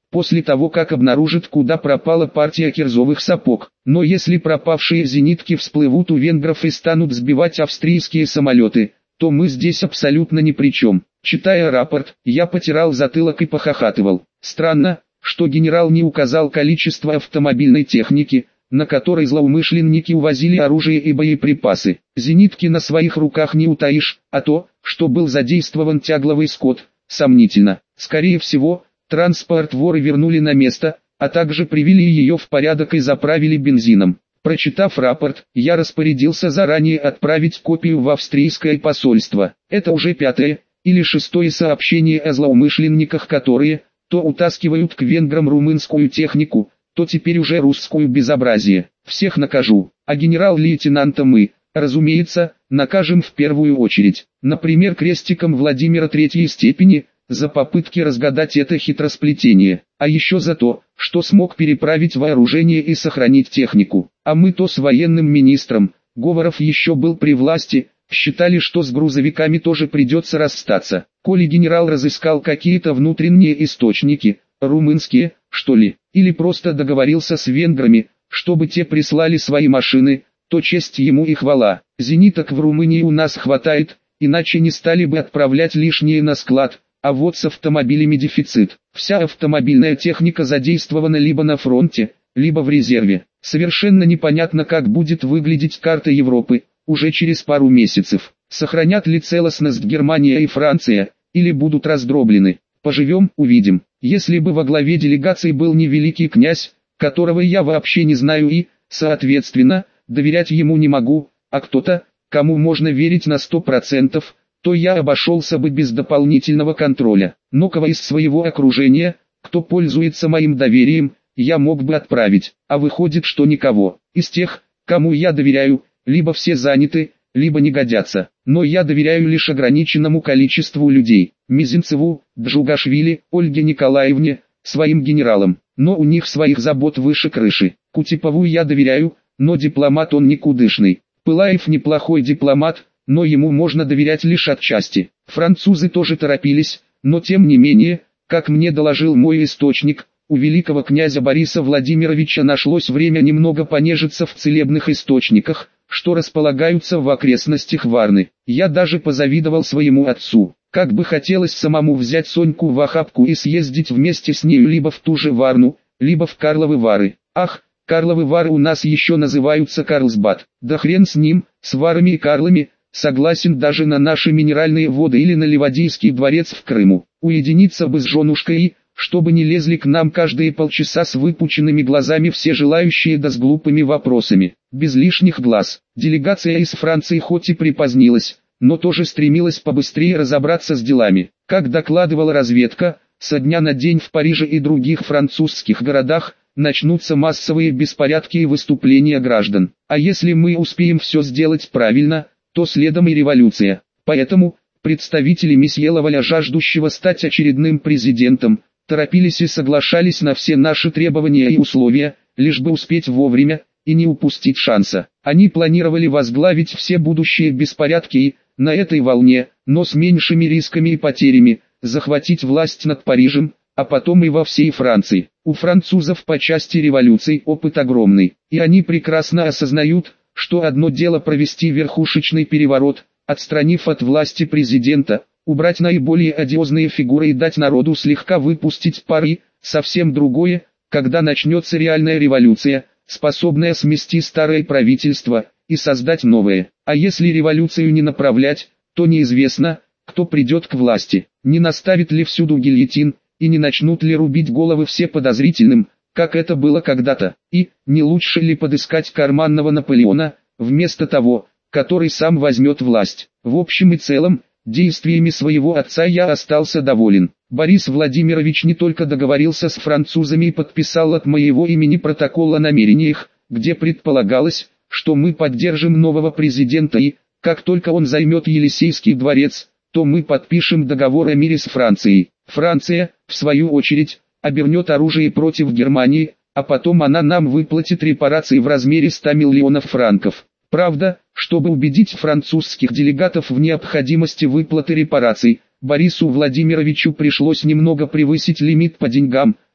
после того как обнаружат, куда пропала партия кирзовых сапог. Но если пропавшие зенитки всплывут у венгров и станут сбивать австрийские самолеты, то мы здесь абсолютно ни при чем. Читая рапорт, я потирал затылок и похохатывал. Странно, что генерал не указал количество автомобильной техники, на которой злоумышленники увозили оружие и боеприпасы. Зенитки на своих руках не утаишь, а то, что был задействован тягловый скот, сомнительно. Скорее всего, транспорт воры вернули на место, а также привели ее в порядок и заправили бензином. Прочитав рапорт, я распорядился заранее отправить копию в австрийское посольство. Это уже 5-е или 6-е сообщение о злоумышленниках, которые то утаскивают к венграм румынскую технику, то теперь уже русскую безобразие. Всех накажу, а генерал-лейтенанта мы, разумеется, накажем в первую очередь. Например, крестиком Владимира 3-й степени, за попытки разгадать это хитросплетение, а еще за то, что смог переправить вооружение и сохранить технику. А мы то с военным министром, Говоров еще был при власти, считали, что с грузовиками тоже придется расстаться. Коли генерал разыскал какие-то внутренние источники, румынские, что ли, или просто договорился с венграми, чтобы те прислали свои машины, то честь ему и хвала. Зениток в Румынии у нас хватает, иначе не стали бы отправлять лишние на склад. А вот с автомобилями дефицит. Вся автомобильная техника задействована либо на фронте, либо в резерве. Совершенно непонятно, как будет выглядеть карта Европы, уже через пару месяцев. Сохранят ли целостность Германия и Франция, или будут раздроблены. Поживем, увидим. Если бы во главе делегации был не великий князь, которого я вообще не знаю и, соответственно, доверять ему не могу, а кто-то, кому можно верить на 100%, то я обошелся бы без дополнительного контроля. Но кого из своего окружения, кто пользуется моим доверием, я мог бы отправить, а выходит, что никого. Из тех, кому я доверяю, либо все заняты, либо не годятся. Но я доверяю лишь ограниченному количеству людей. Мизинцеву, Джугашвили, Ольге Николаевне, своим генералам. Но у них своих забот выше крыши. Кутепову я доверяю, но дипломат он никудышный. Пылаев неплохой дипломат, но ему можно доверять лишь отчасти. Французы тоже торопились, но тем не менее, как мне доложил мой источник, у великого князя Бориса Владимировича нашлось время немного понежиться в целебных источниках, что располагаются в окрестностях Варны. Я даже позавидовал своему отцу. Как бы хотелось самому взять Соньку в охапку и съездить вместе с нею либо в ту же Варну, либо в Карловы Вары. Ах, Карловы Вары у нас еще называются Карлсбад. Да хрен с ним, с Варами и Карлами, согласен даже на наши минеральные воды или на Ливадийский дворец в Крыму. Уединиться бы с женушкой и, чтобы не лезли к нам каждые полчаса с выпученными глазами все желающие да с глупыми вопросами. Без лишних глаз. Делегация из Франции хоть и припозднилась, но тоже стремилась побыстрее разобраться с делами. Как докладывала разведка, со дня на день в Париже и других французских городах начнутся массовые беспорядки и выступления граждан. А если мы успеем все сделать правильно, то следом и революция. Поэтому, представители месье Лаваля, жаждущего стать очередным президентом, торопились и соглашались на все наши требования и условия, лишь бы успеть вовремя и не упустить шанса. Они планировали возглавить все будущие беспорядки и, на этой волне, но с меньшими рисками и потерями, захватить власть над Парижем, а потом и во всей Франции. У французов по части революций опыт огромный, и они прекрасно осознают, что одно дело провести верхушечный переворот, отстранив от власти президента, убрать наиболее одиозные фигуры и дать народу слегка выпустить пар, и совсем другое, когда начнется реальная революция, способная смести старое правительство и создать новое. А если революцию не направлять, то неизвестно, кто придет к власти, не наставит ли всюду гильотин, и не начнут ли рубить головы все подозрительным, как это было когда-то, и не лучше ли подыскать карманного Наполеона, вместо того, который сам возьмет власть. В общем и целом, действиями своего отца я остался доволен. Борис Владимирович не только договорился с французами и подписал от моего имени протокол о намерениях, где предполагалось, что мы поддержим нового президента и, как только он займет Елисейский дворец, то мы подпишем договор о мире с Францией. Франция, в свою очередь, обернет оружие против Германии, а потом она нам выплатит репарации в размере 100 миллионов франков. Правда, чтобы убедить французских делегатов в необходимости выплаты репараций, Борису Владимировичу пришлось немного превысить лимит по деньгам,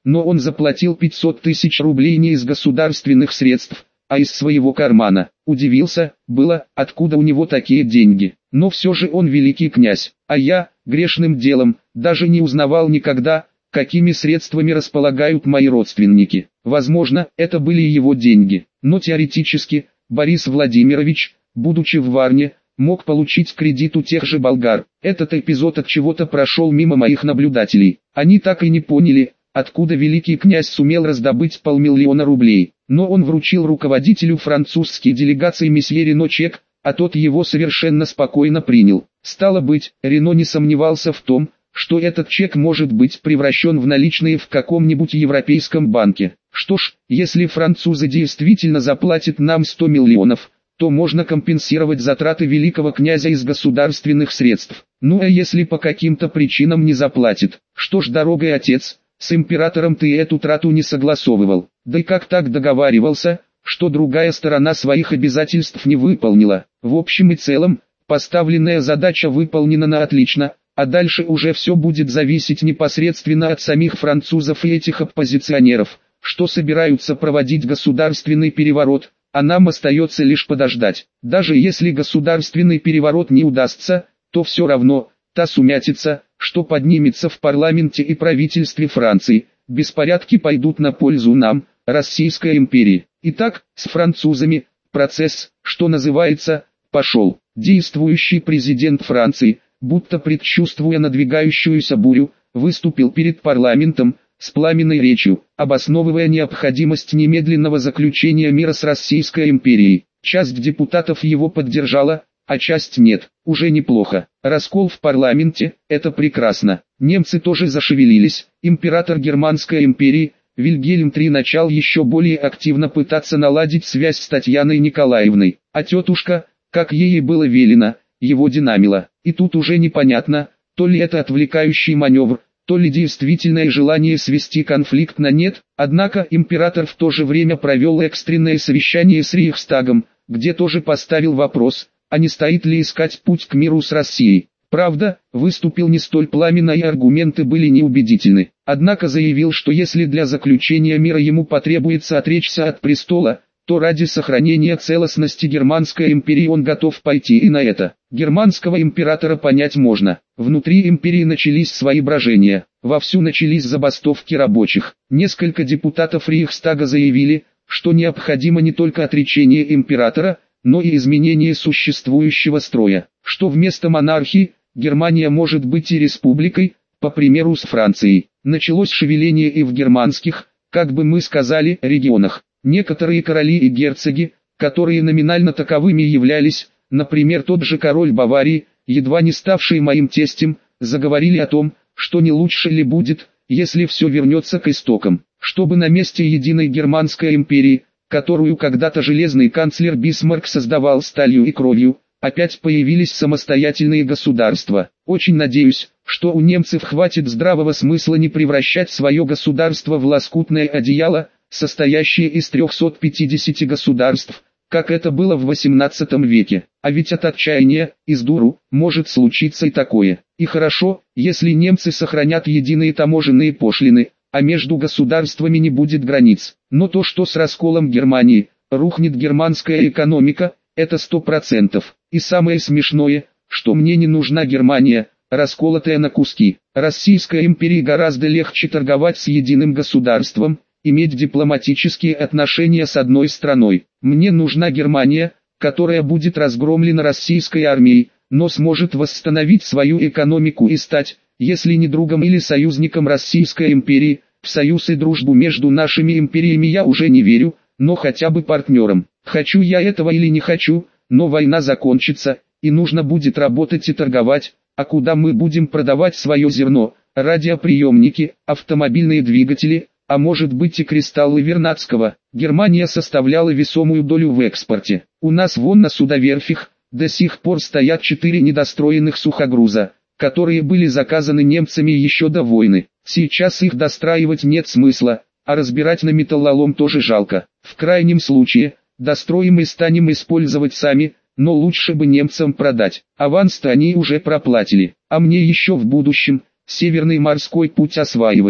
но он заплатил 500 тысяч рублей не из государственных средств, а из своего кармана. Удивился, было, откуда у него такие деньги. Но все же он великий князь, а я, грешным делом, даже не узнавал никогда, какими средствами располагают мои родственники. Возможно, это были его деньги, но теоретически, Борис Владимирович, будучи в Варне, мог получить кредит у тех же болгар. Этот эпизод от чего-то прошел мимо моих наблюдателей. Они так и не поняли, откуда великий князь сумел раздобыть 500 000 рублей. Но он вручил руководителю французской делегации месье Рено чек, а тот его совершенно спокойно принял. Стало быть, Рено не сомневался в том, что этот чек может быть превращен в наличные в каком-нибудь европейском банке. Что ж, если французы действительно заплатят нам 100 миллионов, то можно компенсировать затраты великого князя из государственных средств. Ну а если по каким-то причинам не заплатит, что ж, дорогой отец, с императором ты эту трату не согласовывал, да и как так договаривался, что другая сторона своих обязательств не выполнила. В общем и целом, поставленная задача выполнена на отлично, а дальше уже все будет зависеть непосредственно от самих французов и этих оппозиционеров, что собираются проводить государственный переворот, а нам остается лишь подождать. Даже если государственный переворот не удастся, то все равно, та сумятица, что поднимется в парламенте и правительстве Франции, беспорядки пойдут на пользу нам, Российской империи. Итак, с французами, процесс, что называется, пошел. Действующий президент Франции, будто предчувствуя надвигающуюся бурю, выступил перед парламентом, с пламенной речью, обосновывая необходимость немедленного заключения мира с Российской империей. Часть депутатов его поддержала, а часть нет. Уже неплохо. Раскол в парламенте – это прекрасно. Немцы тоже зашевелились. Император Германской империи, Вильгельм III, начал еще более активно пытаться наладить связь с Татьяной Николаевной. А тетушка, как ей и было велено, его динамила. И тут уже непонятно, то ли это отвлекающий маневр, то ли действительное желание свести конфликт на нет. Однако император в то же время провел экстренное совещание с Рейхстагом, где тоже поставил вопрос, а не стоит ли искать путь к миру с Россией. Правда, выступил не столь пламенно и аргументы были неубедительны. Однако заявил, что если для заключения мира ему потребуется отречься от престола, то ради сохранения целостности Германской империи он готов пойти и на это. Германского императора понять можно. Внутри империи начались свои брожения. Вовсю начались забастовки рабочих. Несколько депутатов Рейхстага заявили, что необходимо не только отречение императора, но и изменение существующего строя. Что вместо монархии, Германия может быть и республикой, по примеру с Францией. Началось шевеление и в германских, как бы мы сказали, регионах. Некоторые короли и герцоги, которые номинально таковыми являлись, например тот же король Баварии, едва не ставший моим тестем, заговорили о том, что не лучше ли будет, если все вернется к истокам, чтобы на месте единой германской империи, которую когда-то железный канцлер Бисмарк создавал сталью и кровью, опять появились самостоятельные государства. Очень надеюсь, что у немцев хватит здравого смысла не превращать свое государство в лоскутное одеяло, состоящее из 350 государств, как это было в 18 веке. А ведь от отчаяния, из дуру, может случиться и такое. И хорошо, если немцы сохранят единые таможенные пошлины, а между государствами не будет границ. Но то, что с расколом Германии рухнет германская экономика, это 100%. И самое смешное, что мне не нужна Германия, расколотая на куски. Российской империи гораздо легче торговать с единым государством, иметь дипломатические отношения с одной страной. Мне нужна Германия, которая будет разгромлена российской армией, но сможет восстановить свою экономику и стать, если не другом или союзником Российской империи. В союз и дружбу между нашими империями я уже не верю, но хотя бы партнером. Хочу я этого или не хочу, но война закончится, и нужно будет работать и торговать, а куда мы будем продавать свое зерно, радиоприемники, автомобильные двигатели, а может быть и кристаллы Вернадского. Германия составляла весомую долю в экспорте. У нас вон на судоверфях до сих пор стоят 4 недостроенных сухогруза, которые были заказаны немцами еще до войны. Сейчас их достраивать нет смысла, а разбирать на металлолом тоже жалко. В крайнем случае, достроим и станем использовать сами, но лучше бы немцам продать. Аванс-то они уже проплатили, а мне еще в будущем Северный морской путь осваивать.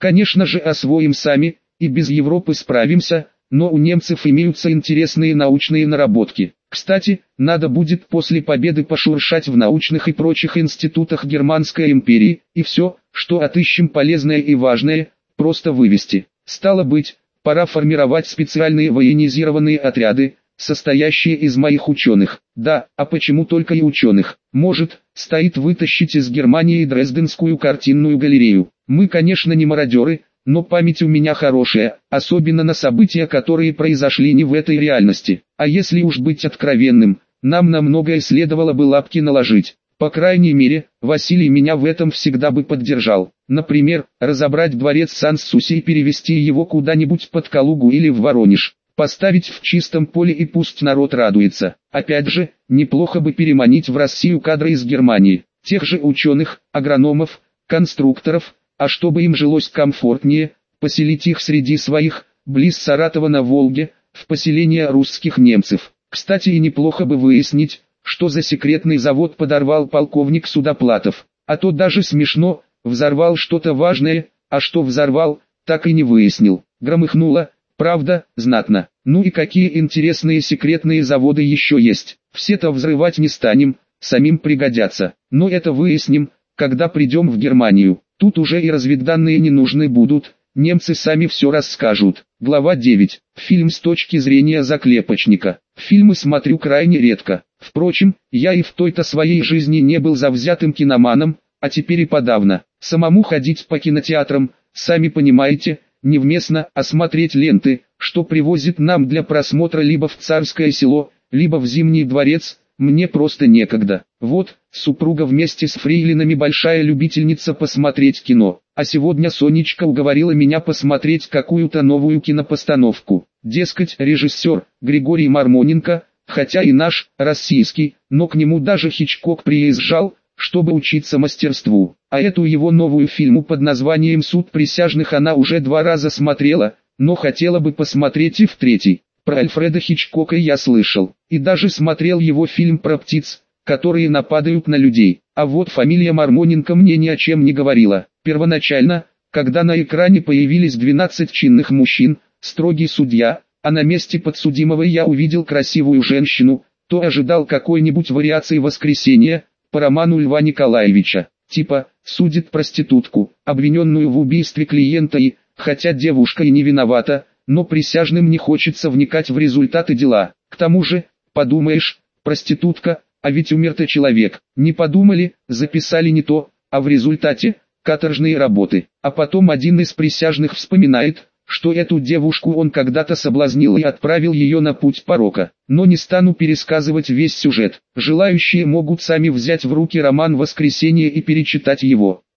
Конечно же, освоим сами, и без Европы справимся, но у немцев имеются интересные научные наработки. Кстати, надо будет после победы пошуршать в научных и прочих институтах Германской империи, и все, что отыщем полезное и важное, просто вывести. Стало быть, пора формировать специальные военизированные отряды, состоящие из моих ученых. Да, а почему только и ученых? Может, стоит вытащить из Германии Дрезденскую картинную галерею. Мы, конечно, не мародеры, но память у меня хорошая, особенно на события, которые произошли не в этой реальности. А если уж быть откровенным, нам на многое следовало бы лапки наложить. По крайней мере, Василий меня в этом всегда бы поддержал. Например, разобрать дворец Сан-Суси и перевести его куда-нибудь под Калугу или в Воронеж. Поставить в чистом поле и пусть народ радуется. Опять же, неплохо бы переманить в Россию кадры из Германии. Тех же ученых, агрономов, конструкторов, а чтобы им жилось комфортнее, поселить их среди своих, близ Саратова на Волге, в поселение русских немцев. Кстати, и неплохо бы выяснить, что за секретный завод подорвал полковник Судоплатов. А то даже смешно, взорвал что-то важное, а что взорвал, так и не выяснил. Громыхнуло, правда, знатно. Ну и какие интересные секретные заводы еще есть. Все-то взрывать не станем, самим пригодятся. Но это выясним, когда придем в Германию. Тут уже и разведданные не нужны будут, немцы сами все расскажут. Глава 9. Фильм с точки зрения заклепочника. Фильмы смотрю крайне редко. Впрочем, я и в той-то своей жизни не был завзятым киноманом, а теперь и подавно. Самому ходить по кинотеатрам, сами понимаете, невместно, а смотреть ленты, что привозят нам для просмотра либо в Царское Село, либо в Зимний дворец, мне просто некогда. Вот, супруга вместе с фрейлинами большая любительница посмотреть кино, а сегодня Сонечка уговорила меня посмотреть какую-то новую кинопостановку. Дескать, режиссер Григорий Мармоненко, хотя и наш, российский, но к нему даже Хичкок приезжал, чтобы учиться мастерству. А эту его новую фильму под названием «Суд присяжных» она уже 2 раза смотрела, но хотела бы посмотреть и в 3-й. Про Альфреда Хичкока я слышал, и даже смотрел его фильм про птиц, которые нападают на людей. А вот фамилия Мармоненко мне ни о чем не говорила. Первоначально, когда на экране появились 12 чинных мужчин, строгий судья, а на месте подсудимого я увидел красивую женщину, то ожидал какой-нибудь вариации «Воскресенья» по роману Льва Николаевича. Типа, судит проститутку, обвиненную в убийстве клиента и, хотя девушка и не виновата, но присяжным не хочется вникать в результаты дела. К тому же, подумаешь, проститутка, а ведь умер-то человек. Не подумали, записали не то, а в результате каторжные работы. А потом один из присяжных вспоминает, что эту девушку он когда-то соблазнил и отправил ее на путь порока. Но не стану пересказывать весь сюжет. Желающие могут сами взять в руки роман «Воскресенье» и перечитать его.